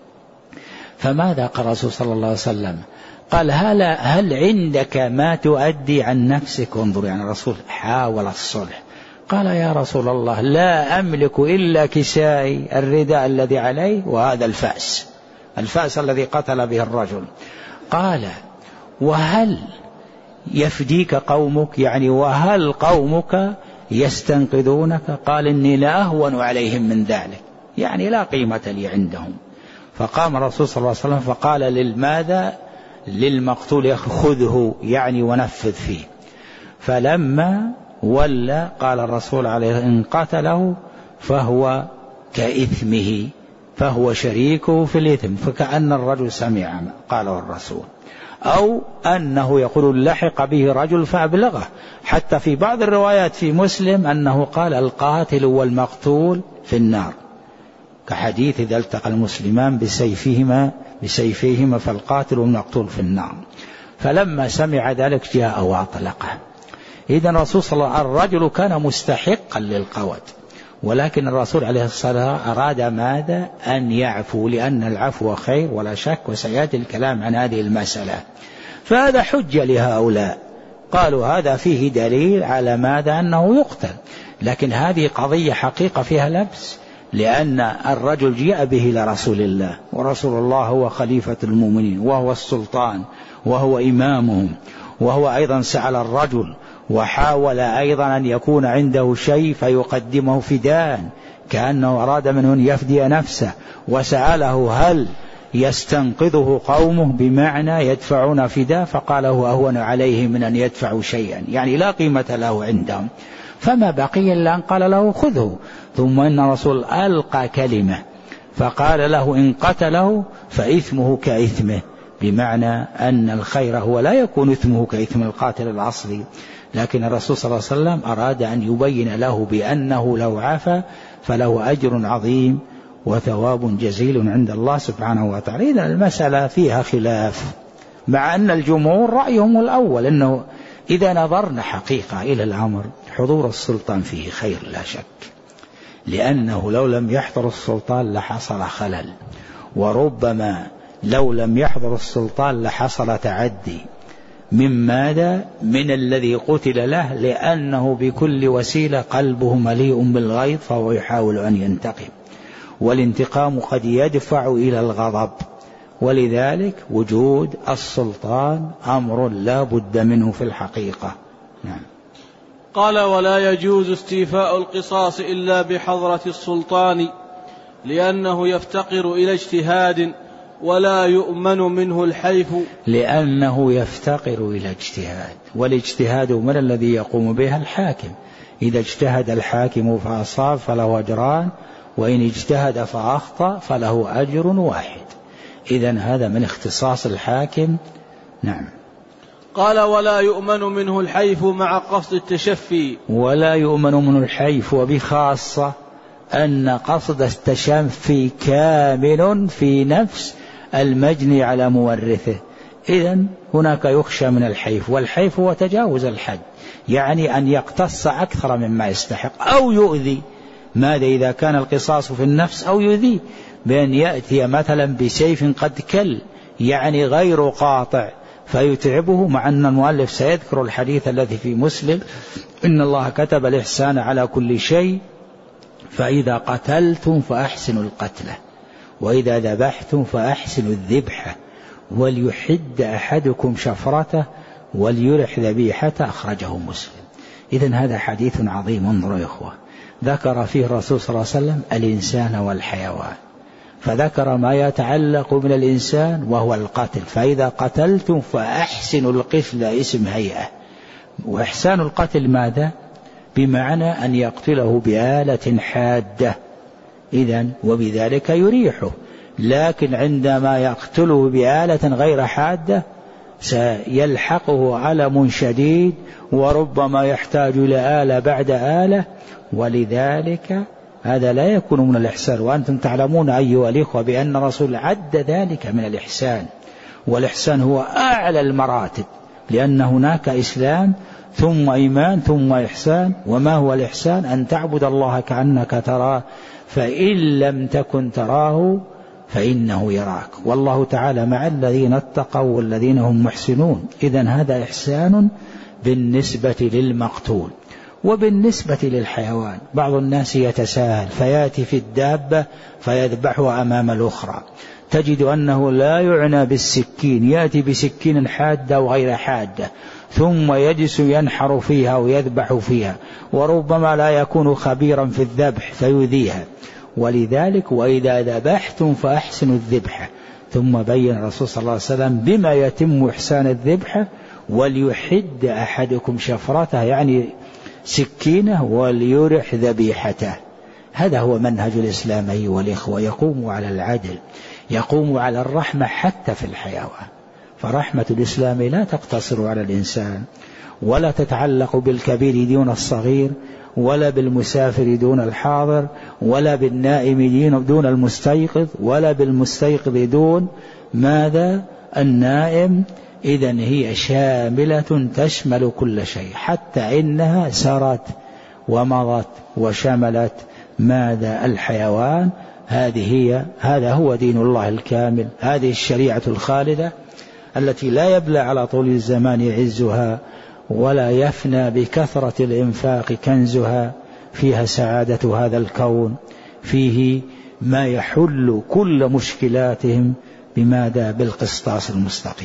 فماذا قال الرسول صلى الله عليه وسلم؟ قال هل, هل عندك ما تؤدي عن نفسك؟ انظر، يعني الرسول حاول الصلح. قال يا رسول الله لا أملك إلا كسائي الرداء الذي عليه وهذا الفأس، الفأس الذي قتل به الرجل. قال وهل يفديك قومك؟ يعني وهل قومك يستنقذونك؟ قال إني لا أهون عليهم من ذلك، يعني لا قيمة لي عندهم. فقام الرسول صلى الله عليه وسلم فقال للماذا للمقتول خذه، يعني ونفذ فيه. فلما ولى قال الرسول عليه إن قتله فهو كإثمه، فهو شريكه في الإثم، فكأن الرجل سمع قاله الرسول، أو أنه يقول لحق به رجل فأبلغه. حتى في بعض الروايات في مسلم أنه قال القاتل والمقتول في النار، كحديث إذا التقى المسلمان بسيفهما بسيفيهما فالقاتل والمقتول في النار. فلما سمع ذلك جاء وأطلقه. إذن الرسول صلى الله عليه وسلم الرجل كان مستحقا للقود، ولكن الرسول عليه الصلاة والسلام أراد ماذا؟ أن يعفو، لأن العفو خير ولا شك، وسيأتي الكلام عن هذه المسألة. فهذا حجة لهؤلاء، قالوا هذا فيه دليل على ماذا؟ أنه يقتل. لكن هذه قضية حقيقة فيها لبس، لأن الرجل جاء به إلى رسول الله، ورسول الله هو خليفة المؤمنين وهو السلطان وهو إمامهم، وهو أيضا سأل الرجل وحاول أيضا أن يكون عنده شيء فيقدمه فداء كأنه أراد منه أن يفدي نفسه، وسأله هل يستنقذه قومه بمعنى يدفعون فداء، فقال هو أهون عليه من أن يدفعوا شيئا، يعني لا قيمة له عندهم. فما بقي إلا أن قال له خذه. ثم إن الرسول ألقى كلمة فقال له إن قتله فإثمه كإثمه، بمعنى أن الخير هو لا يكون إثمه كإثم القاتل الأصلي، لكن الرسول صلى الله عليه وسلم أراد أن يبين له بأنه لو عفا فله أجر عظيم وثواب جزيل عند الله سبحانه وتعالى. إذن المسألة فيها خلاف، مع أن الجمهور رأيهم الأول أنه إذا نظرنا حقيقة إلى الأمر حضور السلطان فيه خير لا شك، لأنه لو لم يحضر السلطان لحصل خلل، وربما لو لم يحضر السلطان لحصل تعدي. من ماذا؟ من الذي قتل له، لأنه بكل وسيلة قلبه مليء بالغيظ فهو يحاول أن ينتقم، والانتقام قد يدفع إلى الغضب، ولذلك وجود السلطان أمر لا بد منه في الحقيقة. نعم. قال ولا يجوز استيفاء القصاص إلا بحضرة السلطان لأنه يفتقر إلى اجتهاد ولا يؤمن منه الحيف. لأنه يفتقر إلى اجتهاد، والاجتهاد من الذي يقوم بها؟ الحاكم. إذا اجتهد الحاكم فأصاب فله أجران، وإن اجتهد فأخطأ فله أجر واحد. إذن هذا من اختصاص الحاكم. نعم. قال ولا يؤمن منه الحيف مع قصد التشفي. ولا يؤمن منه الحيف، وبخاصة أن قصد التشفي كامل في نفس المجني على مورثه. إذن هناك يخشى من الحيف، والحيف هو تجاوز الحد، يعني أن يقتص أكثر مما يستحق أو يؤذي. ماذا إذا كان القصاص في النفس؟ أو يؤذي بأن يأتي مثلا بسيف قد كل، يعني غير قاطع، فيتعبه، مع أن المؤلف سيذكر الحديث الذي في مسلم إن الله كتب الإحسان على كل شيء، فإذا قتلتم فأحسنوا القتلة، وإذا ذبحتم فأحسنوا الذبحة، وليحد أحدكم شفرته وليرح ذبيحته، أخرجه مسلم. إذن هذا حديث عظيم. انظروا يا إخوة، ذكر فيه الرسول صلى الله عليه وسلم الإنسان والحيوان، فذكر ما يتعلق من الإنسان وهو القتل، فإذا قتلتم فأحسنوا القتل، اسم هيئة. وإحسان القتل ماذا؟ بمعنى أن يقتله بآلة حادة، إذن وبذلك يريحه. لكن عندما يقتله بآلة غير حادة سيلحقه ألم شديد، وربما يحتاج إلى آلة بعد آلة، ولذلك هذا لا يكون من الإحسان. وأنتم تعلمون أيها الإخوة بأن الرسول عد ذلك من الإحسان، والإحسان هو أعلى المراتب، لأن هناك إسلام ثم إيمان ثم إحسان. وما هو الإحسان؟ أن تعبد الله كأنك تراه، فإن لم تكن تراه فإنه يراك، والله تعالى مع الذين اتقوا والذين هم محسنون. إذن هذا إحسان بالنسبة للمقتول. وبالنسبة للحيوان بعض الناس يتساهل فيأتي في الدابة فيذبحها أمام الأخرى، تجد أنه لا يعنى بالسكين، يأتي بسكين حادة وغير حادة، ثم يجلس ينحر فيها ويذبح فيها، وربما لا يكون خبيرا في الذبح فيؤذيها. ولذلك وإذا ذبحتم فأحسنوا الذبحة. ثم بين الرسول صلى الله عليه وسلم بما يتم إحسان الذبحة: وليحد أحدكم شفرته، يعني سكينه، وليرح ذبيحته. هذا هو منهج الإسلام أيها والإخوة، يقوم على العدل، يقوم على الرحمة حتى في الحيوان. فرحمة الإسلام لا تقتصر على الإنسان، ولا تتعلق بالكبير دون الصغير، ولا بالمسافر دون الحاضر، ولا بالنائم دون المستيقظ، ولا بالمستيقظ دون ماذا؟ النائم. إذن هي شاملة تشمل كل شيء، حتى إنها سرت ومضت وشملت ماذا؟ الحيوان. هذه هي هذا هو دين الله الكامل، هذه الشريعة الخالدة التي لا يبلى على طول الزمان عزها، ولا يفنى بكثرة الإنفاق كنزها. فيها سعادة هذا الكون، فيه ما يحل كل مشكلاتهم بماذا؟ بالقسطاس المستقيم.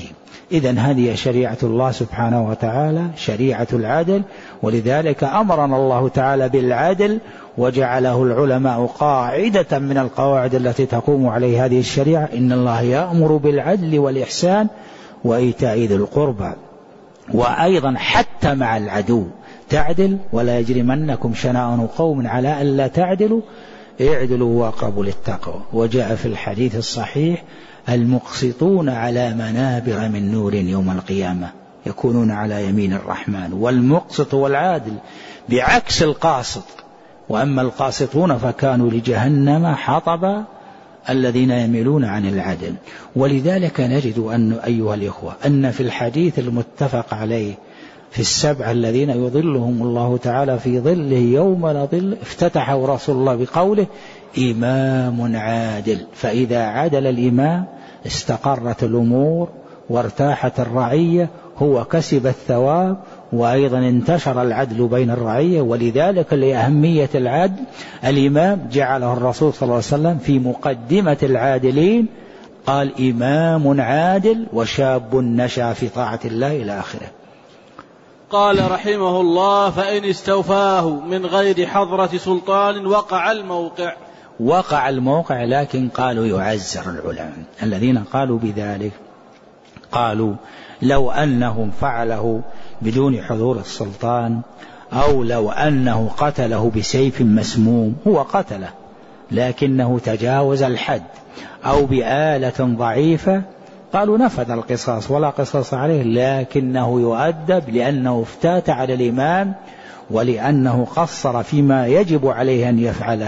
إذن هذه شريعة الله سبحانه وتعالى، شريعة العدل، ولذلك أمرنا الله تعالى بالعدل وجعله العلماء قاعدة من القواعد التي تقوم عليه هذه الشريعة: إن الله يأمر بالعدل والإحسان وإيتاء ذي القربى. وأيضا حتى مع العدو تعدل: ولا يجرمنكم شنآن قوم على ألا تعدلوا اعدلوا وأقرب للتقوى. وجاء في الحديث الصحيح: المقسطون على منابر من نور يوم القيامة يكونون على يمين الرحمن. والمقسط والعادل بعكس القاسط. وأما القاسطون فكانوا لجهنم حطبا الذين يميلون عن العدل. ولذلك نجد أن أيها الإخوة أن في الحديث المتفق عليه في السبع الذين يظلهم الله تعالى في ظله يوم لا ظل، افتتحه رسول الله بقوله: إمام عادل. فإذا عدل الإمام استقرت الأمور وارتاحت الرعية، هو كسب الثواب، وأيضا انتشر العدل بين الرعية. ولذلك لأهمية العدل الإمام جعله الرسول صلى الله عليه وسلم في مقدمة العادلين، قال: إمام عادل وشاب نشأ في طاعة الله إلى آخره. قال رحمه الله: فإن استوفاه من غير حضرة سلطان وقع الموقع. وقع الموقع، لكن قالوا يعزر العلماء الذين قالوا بذلك، قالوا لو أنهم فعله بدون حضور السلطان، أو لو أنه قتله بسيف مسموم، هو قتله لكنه تجاوز الحد، أو بآلة ضعيفة، قالوا نفذ القصاص ولا قصاص عليه، لكنه يؤدب لأنه افتات على الإمام ولأنه قصر فيما يجب عليه أن يفعله.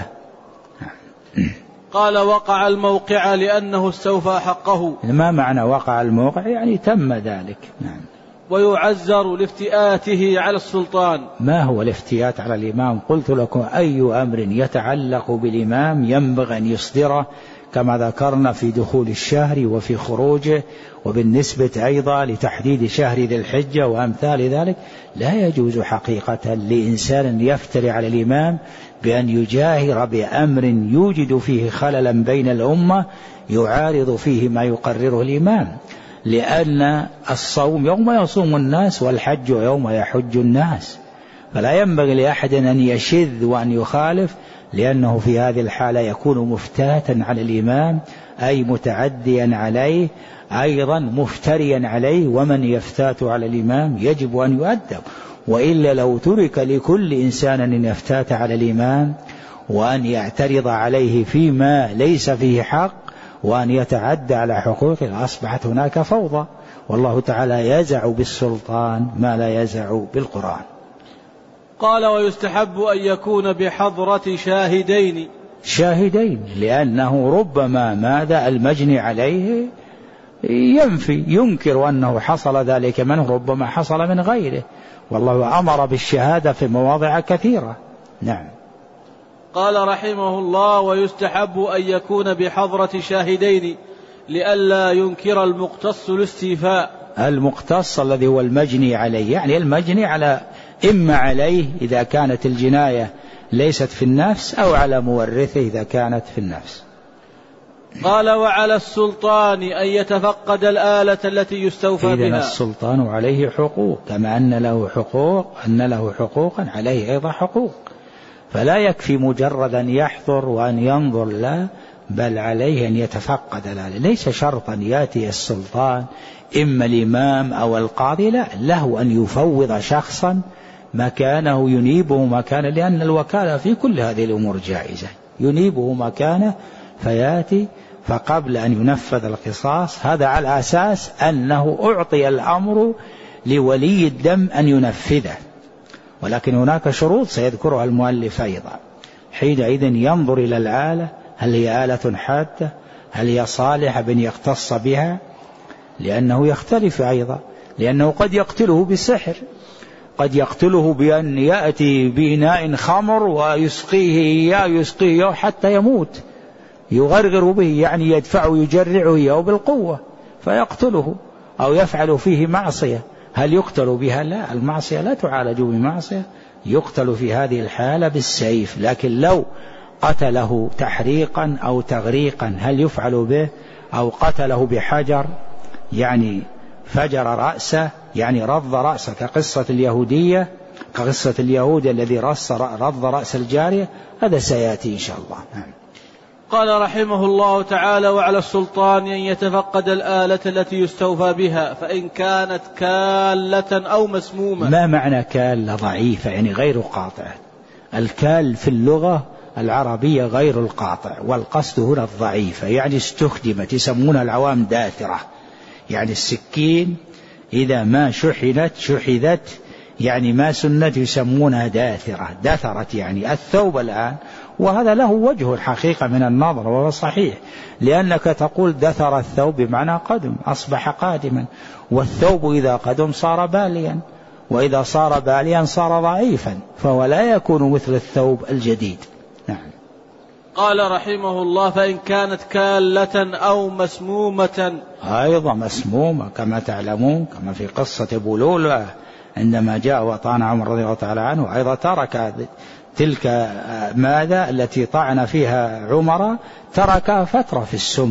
قال: وقع الموقع لأنه استوفى حقه. ما معنى وقع الموقع؟ يعني تم ذلك. نعم. ويعزر لافتئاته على السلطان. ما هو الافتئات على الإمام؟ قلت لكم أي أمر يتعلق بالإمام ينبغي أن يصدره، كما ذكرنا في دخول الشهر وفي خروجه، وبالنسبة أيضا لتحديد شهر ذي الحجة وأمثال ذلك. لا يجوز حقيقة لإنسان يفتري على الإمام بأن يجاهر بأمر يوجد فيه خللا بين الأمة يعارض فيه ما يقرره الإمام، لأن الصوم يوم يصوم الناس والحج يوم يحج الناس، فلا ينبغي لأحد أن يشذ وأن يخالف، لأنه في هذه الحالة يكون مفتاتا على الإمام، أي متعديا عليه، أيضا مفتريا عليه. ومن يفتات على الإمام يجب أن يؤدب، وإلا لو ترك لكل إنسان أن يفتات على الإمام وأن يعترض عليه فيما ليس فيه حق وأن يتعدى على حقوقه أصبحت هناك فوضى. والله تعالى يزع بالسلطان ما لا يزع بالقرآن. قال: ويستحب أن يكون بحضرة شاهدين. شاهدين لأنه ربما ماذا المجني عليه ينفي ينكر أنه حصل ذلك منه، ربما حصل من غيره، والله أمر بالشهادة في مواضع كثيرة. نعم. قال رحمه الله: ويستحب أن يكون بحضرة شاهدين لئلا ينكر المقتص الاستيفاء. المقتص الذي هو المجني عليه، يعني المجني على إما عليه إذا كانت الجناية ليست في النفس، أو على مورثه إذا كانت في النفس. قال: وعلى السلطان أن يتفقد الآلة التي يستوفى إذن بها. السلطان عليه حقوق، كما أن له حقوق أن له حقوقا عليه أيضا حقوق، فلا يكفي مجرد أن يحضر وأن ينظر، لا، بل عليه أن يتفقد الآلة. ليس شرطا يأتي السلطان إما الإمام أو القاضي، لا، له أن يفوض شخصا مكانه ينيبه مكانه، لأن الوكالة في كل هذه الأمور جائزة، ينيبه مكانه فيأتي، فقبل أن ينفذ القصاص هذا على أساس أنه أعطي الأمر لولي الدم أن ينفذه. ولكن هناك شروط سيذكرها المؤلف أيضا. حينئذ ينظر إلى الآلة، هل هي آلة حادة، هل هي صالحة بأن يختص بها، لأنه يختلف أيضا، لأنه قد يقتله بالسحر، قد يقتله بأن يأتي بإناء خمر ويسقيه إياه يسقيه حتى يموت، يغرغر به، يعني يدفعه يجرعه إياه بالقوة فيقتله، أو يفعل فيه معصية. هل يقتل بها؟ لا، المعصية لا تعالج بمعصية، يقتل في هذه الحالة بالسيف. لكن لو قتله تحريقا أو تغريقا هل يفعل به؟ أو قتله بحجر يعني فجر رأسه يعني رض رأسه كقصة اليهودية كقصة اليهود الذي رض رأس الجارية، هذا سيأتي إن شاء الله. نعم. قال رحمه الله تعالى: وعلى السلطان أن يتفقد الآلة التي يستوفى بها، فإن كانت كالة أو مسمومة. ما معنى كالة؟ ضعيفة يعني غير قاطعة. الكال في اللغة العربية غير القاطع، والقصد هنا الضعيفة، يعني استخدمت، يسمونها العوام داثرة، يعني السكين إذا ما شحنت شحذت يعني ما سنت يسمونها داثرة، دثرت يعني الثوب الآن، وهذا له وجه الحقيقة من النظر وهو صحيح، لأنك تقول دثر الثوب بمعنى قدم، أصبح قادما، والثوب إذا قدم صار باليا، وإذا صار باليا صار ضعيفا، فهو لا يكون مثل الثوب الجديد. نعم. قال رحمه الله: فإن كانت كالة أو مسمومة. أيضا مسمومة كما تعلمون، كما في قصة أبو لؤلؤة عندما جاء وطعن عمر رضي الله تعالى عنه، أيضا ترك تلك ماذا التي طعن فيها عمر، تركها فترة في السم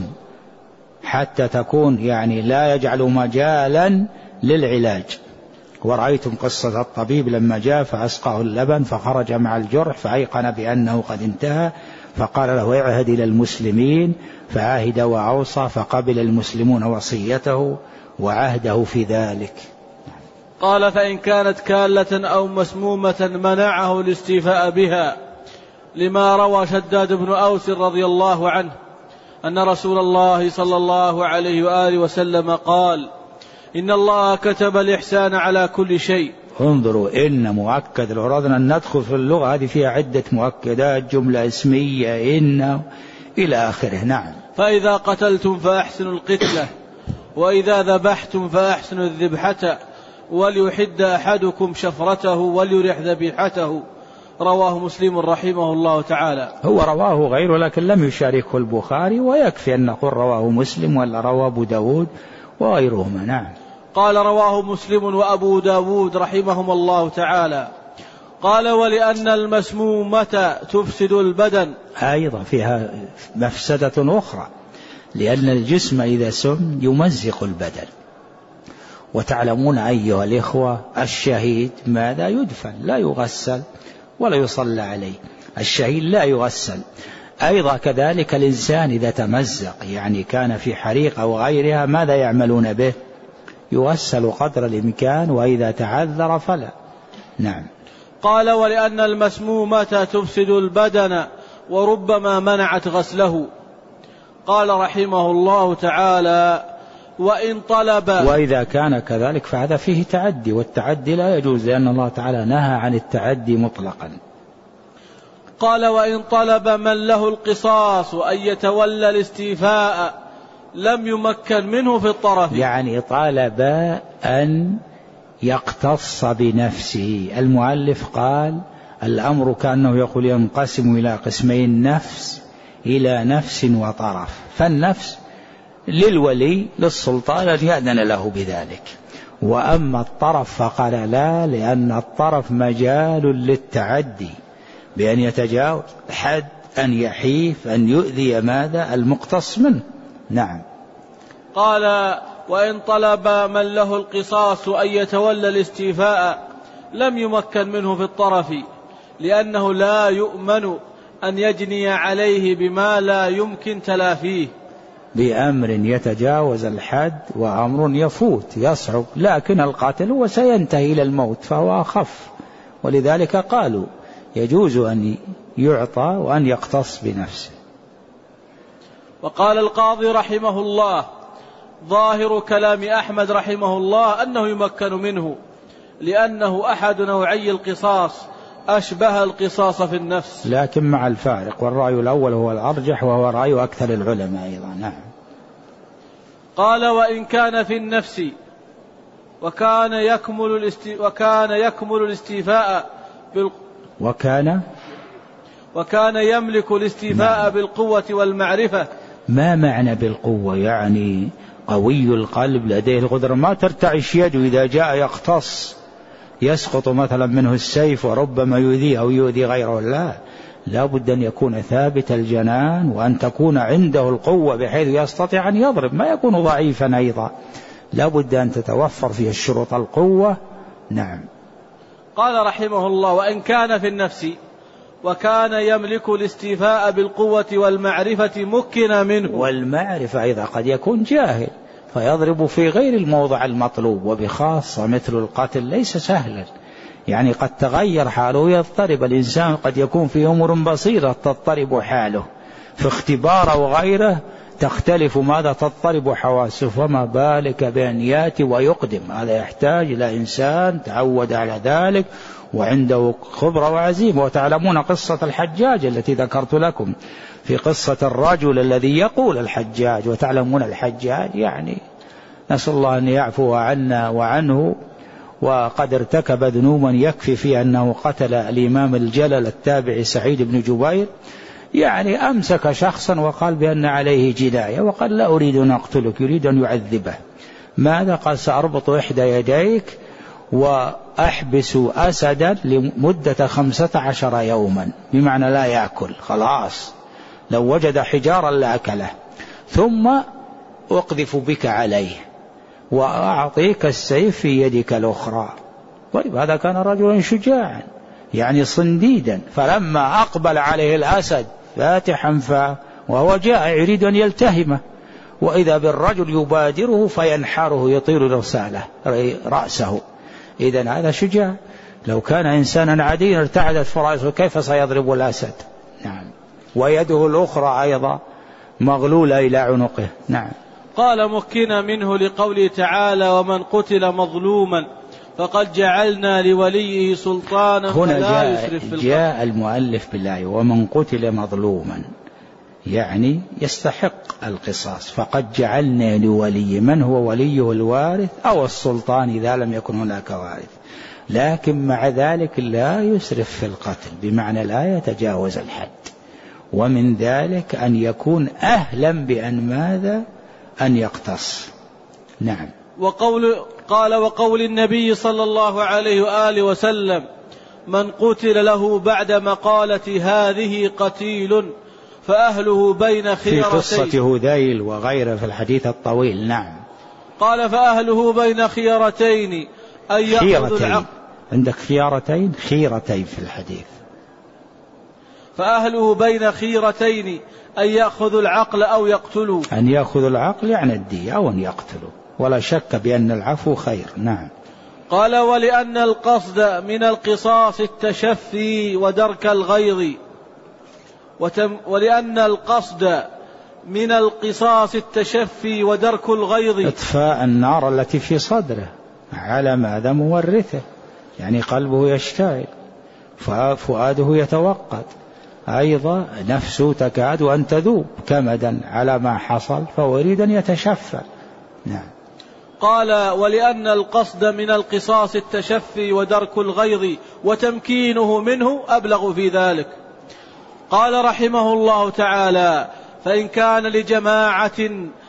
حتى تكون يعني لا يجعل مجالا للعلاج. ورأيتم قصة الطبيب لما جاء فأسقاه اللبن فخرج مع الجرح فأيقن بأنه قد انتهى، فقال له: اعهد إلى المسلمين، فعاهد وأوصى، فقبل المسلمون وصيته وعهده في ذلك. قال: فإن كانت كالة أو مسمومة منعه الاستيفاء بها، لما روى شداد بن أوس رضي الله عنه أن رسول الله صلى الله عليه وآله وسلم قال: إن الله كتب الإحسان على كل شيء. انظروا، إن مؤكد، لو أردنا أن ندخل في اللغة هذه فيها عدة مؤكدات، جملة اسمية، إن إلى آخره. نعم. فإذا قتلتم فأحسنوا القتلة، وإذا ذبحتم فأحسنوا الذبحة، وليحد أحدكم شفرته وليرح ذبيحته. رواه مسلم رحمه الله تعالى. هو رواه غيره لكن لم يشاركه البخاري، ويكفي أن نقول رواه مسلم ولا رواه أبو داود وغيرهما. نعم. قال: رواه مسلم وأبو داود رحمهم الله تعالى. قال: ولأن المسمومة تفسد البدن. أيضا فيها مفسدة أخرى، لأن الجسم إذا سم يمزق البدن، وتعلمون أيها الإخوة الشهيد ماذا يدفن، لا يغسل ولا يصلى عليه، الشهيد لا يغسل. أيضا كذلك الإنسان إذا تمزق يعني كان في حريق أو غيرها، ماذا يعملون به؟ يغسل قدر الإمكان، وإذا تعذر فلا. نعم. قال: ولأن المسمومة تفسد البدن وربما منعت غسله. قال رحمه الله تعالى: وإن طلب. وإذا كان كذلك فهذا فيه تعدي، والتعدي لا يجوز، لأن الله تعالى نهى عن التعدي مطلقا. قال: وإن طلب من له القصاص أن يتولى الاستيفاء لم يمكن منه في الطرف. يعني طالب أن يقتص بنفسه. المؤلف قال الأمر كأنه يقول ينقسم إلى قسمين: نفس إلى نفس وطرف. فالنفس للولي للسلطان أن يأذن له بذلك، وأما الطرف فقال لا، لأن الطرف مجال للتعدي بأن يتجاوز حد، أن يحيف، أن يؤذي ماذا المقتص منه. نعم. قال: وإن طلب من له القصاص أن يتولى الاستيفاء لم يمكن منه في الطرف، لأنه لا يؤمن أن يجني عليه بما لا يمكن تلافيه، بأمر يتجاوز الحد وأمر يفوت يصعب، لكن القاتل هو سينتهي إلى الموت فهو أخف، ولذلك قالوا يجوز أن يعطى وأن يقتص بنفسه. وقال القاضي رحمه الله: ظاهر كلام أحمد رحمه الله أنه يمكن منه، لأنه أحد نوعي القصاص، أشبه القصاص في النفس، لكن مع الفارق، والرأي الأول هو الأرجح وهو رأي أكثر العلماء أيضا. نعم. قال: وإن كان في النفس وكان يكمل الاستي وكان يكمل الاستيفاء بال وكان وكان يملك الاستيفاء نعم. بالقوة والمعرفة. ما معنى بالقوة؟ يعني قوي القلب لديه القدرة، ما ترتعش يده إذا جاء يقتص يسقط مثلا منه السيف وربما يؤذيه أو يؤذي غيره، لا، لا بد أن يكون ثابت الجنان، وأن تكون عنده القوة بحيث يستطيع أن يضرب، ما يكون ضعيفا أيضا. لا بد أن تتوفر فيه الشروط القوة. نعم. قال رحمه الله: وإن كان في النفس وكان يملك الاستيفاء بالقوة والمعرفة مكن منه. والمعرفة أيضا قد يكون جاهل فيضرب في غير الموضع المطلوب، وبخاصة مثل القتل ليس سهلا، يعني قد تغير حاله يضطرب الإنسان، قد يكون في أمور بسيطة تضطرب حاله، في اختبار أو غيره تختلف ماذا تضطرب حواسه، فما بالك بأن يأتي ويقدم. هذا يحتاج إلى إنسان تعود على ذلك وعنده خبرة وعزيمة. وتعلمون قصة الحجاج التي ذكرت لكم، في قصة الرجل الذي يقول الحجاج، وتعلمون الحجاج يعني نسأل الله أن يعفو عنا وعنه، وقد ارتكب ذنوبا يكفي في أنه قتل الإمام الجلل التابعي سعيد بن جبير، يعني أمسك شخصا وقال بأن عليه جناية، وقال لا أريد أن أقتلك، يريد أن يعذبه. ماذا قال؟ سأربط إحدى يديك وأحبس أسدا لمدة خمسة عشر يوما، بمعنى لا يأكل، خلاص لو وجد حجارا لأكله، ثم أقذف بك عليه وأعطيك السيف في يدك الأخرى. طيب هذا كان رجلا شجاعا يعني صنديدا، فلما أقبل عليه الأسد فاتحا فاه وهو جاء يريد أن يلتهمه، وإذا بالرجل يبادره فينحره يطير رساله رأسه. إذن هذا شجاع. لو كان إنسانا عاديا ارتعدت فرائصه كيف سيضرب الأسد؟ نعم. ويده الأخرى أيضا مغلولة إلى عنقه. نعم. قال: مكن منه لقوله تعالى: ومن قتل مظلوما فقد جعلنا لوليه سلطانا هنا فلا جاء, يسرف في القتل. جاء المؤلف بالآية ومن قتل مظلوما، يعني يستحق القصاص، فقد جعلنا لولي. من هو وليه؟ الوارث أو السلطان إذا لم يكن هناك وارث، لكن مع ذلك لا يسرف في القتل، بمعنى لا يتجاوز الحد. ومن ذلك أن يكون أهلا بأن ماذا؟ أن يقتص. نعم. وقول قال: وقول النبي صلى الله عليه وآله وسلم: من قتل له بعد مقالة هذه قتيل فأهله بين خيرتين. في قصة هذيل وغيره في الحديث الطويل. نعم. قال: فأهله بين خيرتين أن يأخذ العقل. عندك خيارتين؟ خيرتين في الحديث. فأهله بين خيرتين أن يأخذوا العقل أو يقتلوا. أن يأخذوا العقل يعني الدية أو أن يقتلوا، ولا شك بأن العفو خير. نعم. قال: ولأن القصد من القصاص التشفي ودرك الغيظ وتم ولأن القصد من القصاص التشفي ودرك الغيظ إطفاء النار التي في صدره على ماذا؟ مورثه، يعني قلبه يشتعل ففؤاده يتوقد، أيضا نفسه تكاد أن تذوب كمدا على ما حصل، فهو يريد أن يتشفى. نعم. قال: ولأن القصد من القصاص التشفي ودرك الغيظ وتمكينه منه أبلغ في ذلك. قال رحمه الله تعالى: فإن كان لجماعة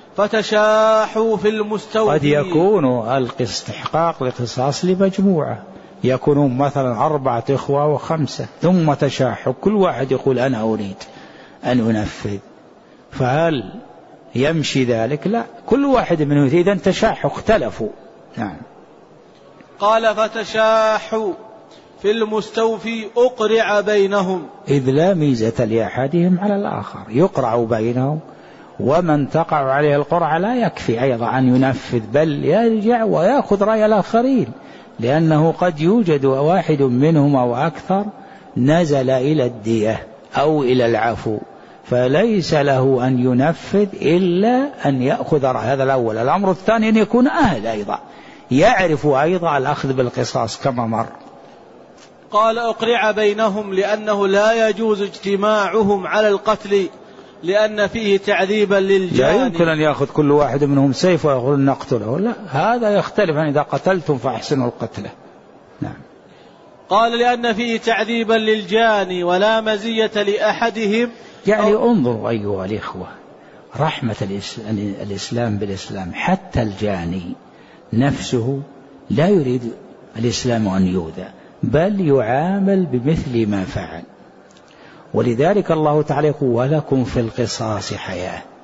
فتشاحوا في المستوفي. قد يكون الاستحقاق لقصاص لمجموعة، يكونون مثلا أربعة إخوة وخمسة، ثم تشاحوا كل واحد يقول أنا أريد أن أنفذ، فهل يمشي ذلك؟ لا، كل واحد منهم إذا تشاحوا اختلفوا. نعم. قال: فتشاحوا في المستوفي أقرع بينهم، إذ لا ميزة لأحدهم على الآخر، يقرع بينهم، ومن تقع عليه القرعة لا يكفي أيضا أن ينفذ، بل يرجع ويأخذ رأي الآخرين، لأنه قد يوجد واحد منهم أو أكثر نزل إلى الدية أو إلى العفو، فليس له أن ينفذ إلا أن يأخذ رأي. هذا الأول. الأمر الثاني أن يكون أهل أيضا، يعرف أيضا الأخذ بالقصاص كما مر. قال: أقرع بينهم لأنه لا يجوز اجتماعهم على القتل لأن فيه تعذيبا للجاني. لا يمكن أن يأخذ كل واحد منهم سيف ويقول نقتله، لا، هذا يختلف عن إذا قتلتم فأحسنوا القتلة. نعم. قال: لأن فيه تعذيبا للجاني ولا مزية لأحدهم. يعني انظروا أيها الإخوة، رحمة الإسلام بالإسلام، حتى الجاني نفسه لا يريد الإسلام أن يؤذى، بل يعامل بمثل ما فعل. ولذلك الله تعالى يقول: ولكم في القصاص حياة.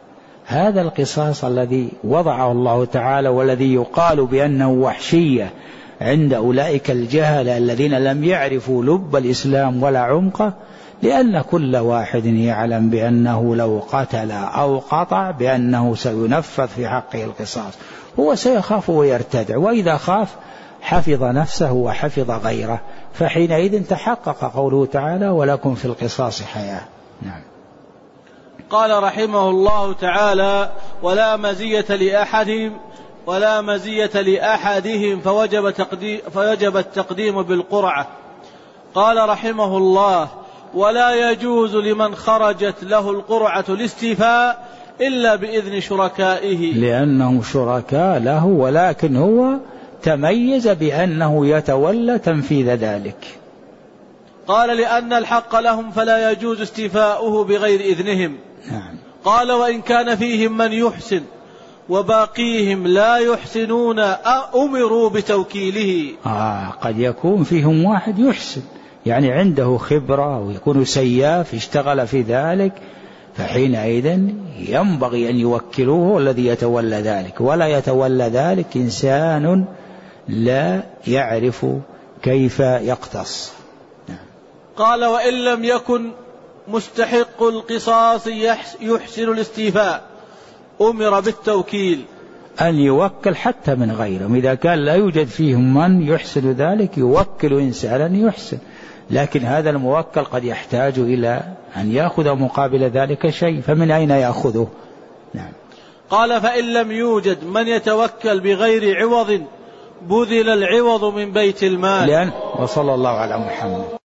هذا القصاص الذي وضعه الله تعالى والذي يقال بأنه وحشية عند أولئك الجهلة الذين لم يعرفوا لب الإسلام ولا عمقه، لأن كل واحد يعلم بأنه لو قتل أو قطع بأنه سينفذ في حقه القصاص، هو سيخاف ويرتدع، وإذا خاف حفظ نفسه وحفظ غيره، فحينئذ تحقق قوله تعالى ولكم في القصاص حياة. نعم. قال رحمه الله تعالى ولا مزية لأحدهم ولا مزية لأحدهم فوجب, تقديم فوجب التقديم بالقرعة. قال رحمه الله ولا يجوز لمن خرجت له القرعة الاستيفاء إلا بإذن شركائه، لأنهم شركاء له ولكن هو تميز بأنه يتولى تنفيذ ذلك. قال لأن الحق لهم فلا يجوز استيفاؤه بغير إذنهم. نعم. قال وإن كان فيهم من يحسن وباقيهم لا يحسنون أمروا بتوكيله. آه قد يكون فيهم واحد يحسن، يعني عنده خبرة ويكون سياف اشتغل في ذلك، فحينئذ ينبغي أن يوكلوه الذي يتولى ذلك، ولا يتولى ذلك إنسان لا يعرف كيف يقتص. قال وإن لم يكن مستحق القصاص يحسن الاستيفاء أمر بالتوكيل، أن يوكل حتى من غيرهم، إذا كان لا يوجد فيهم من يحسن ذلك يوكل إنسانا يحسن، لكن هذا الموكل قد يحتاج إلى أن يأخذ مقابل ذلك شيء، فمن أين يأخذه؟ نعم. قال فإن لم يوجد من يتوكل بغير عوض بذل العوض من بيت المال. لأن وصلى الله على محمد.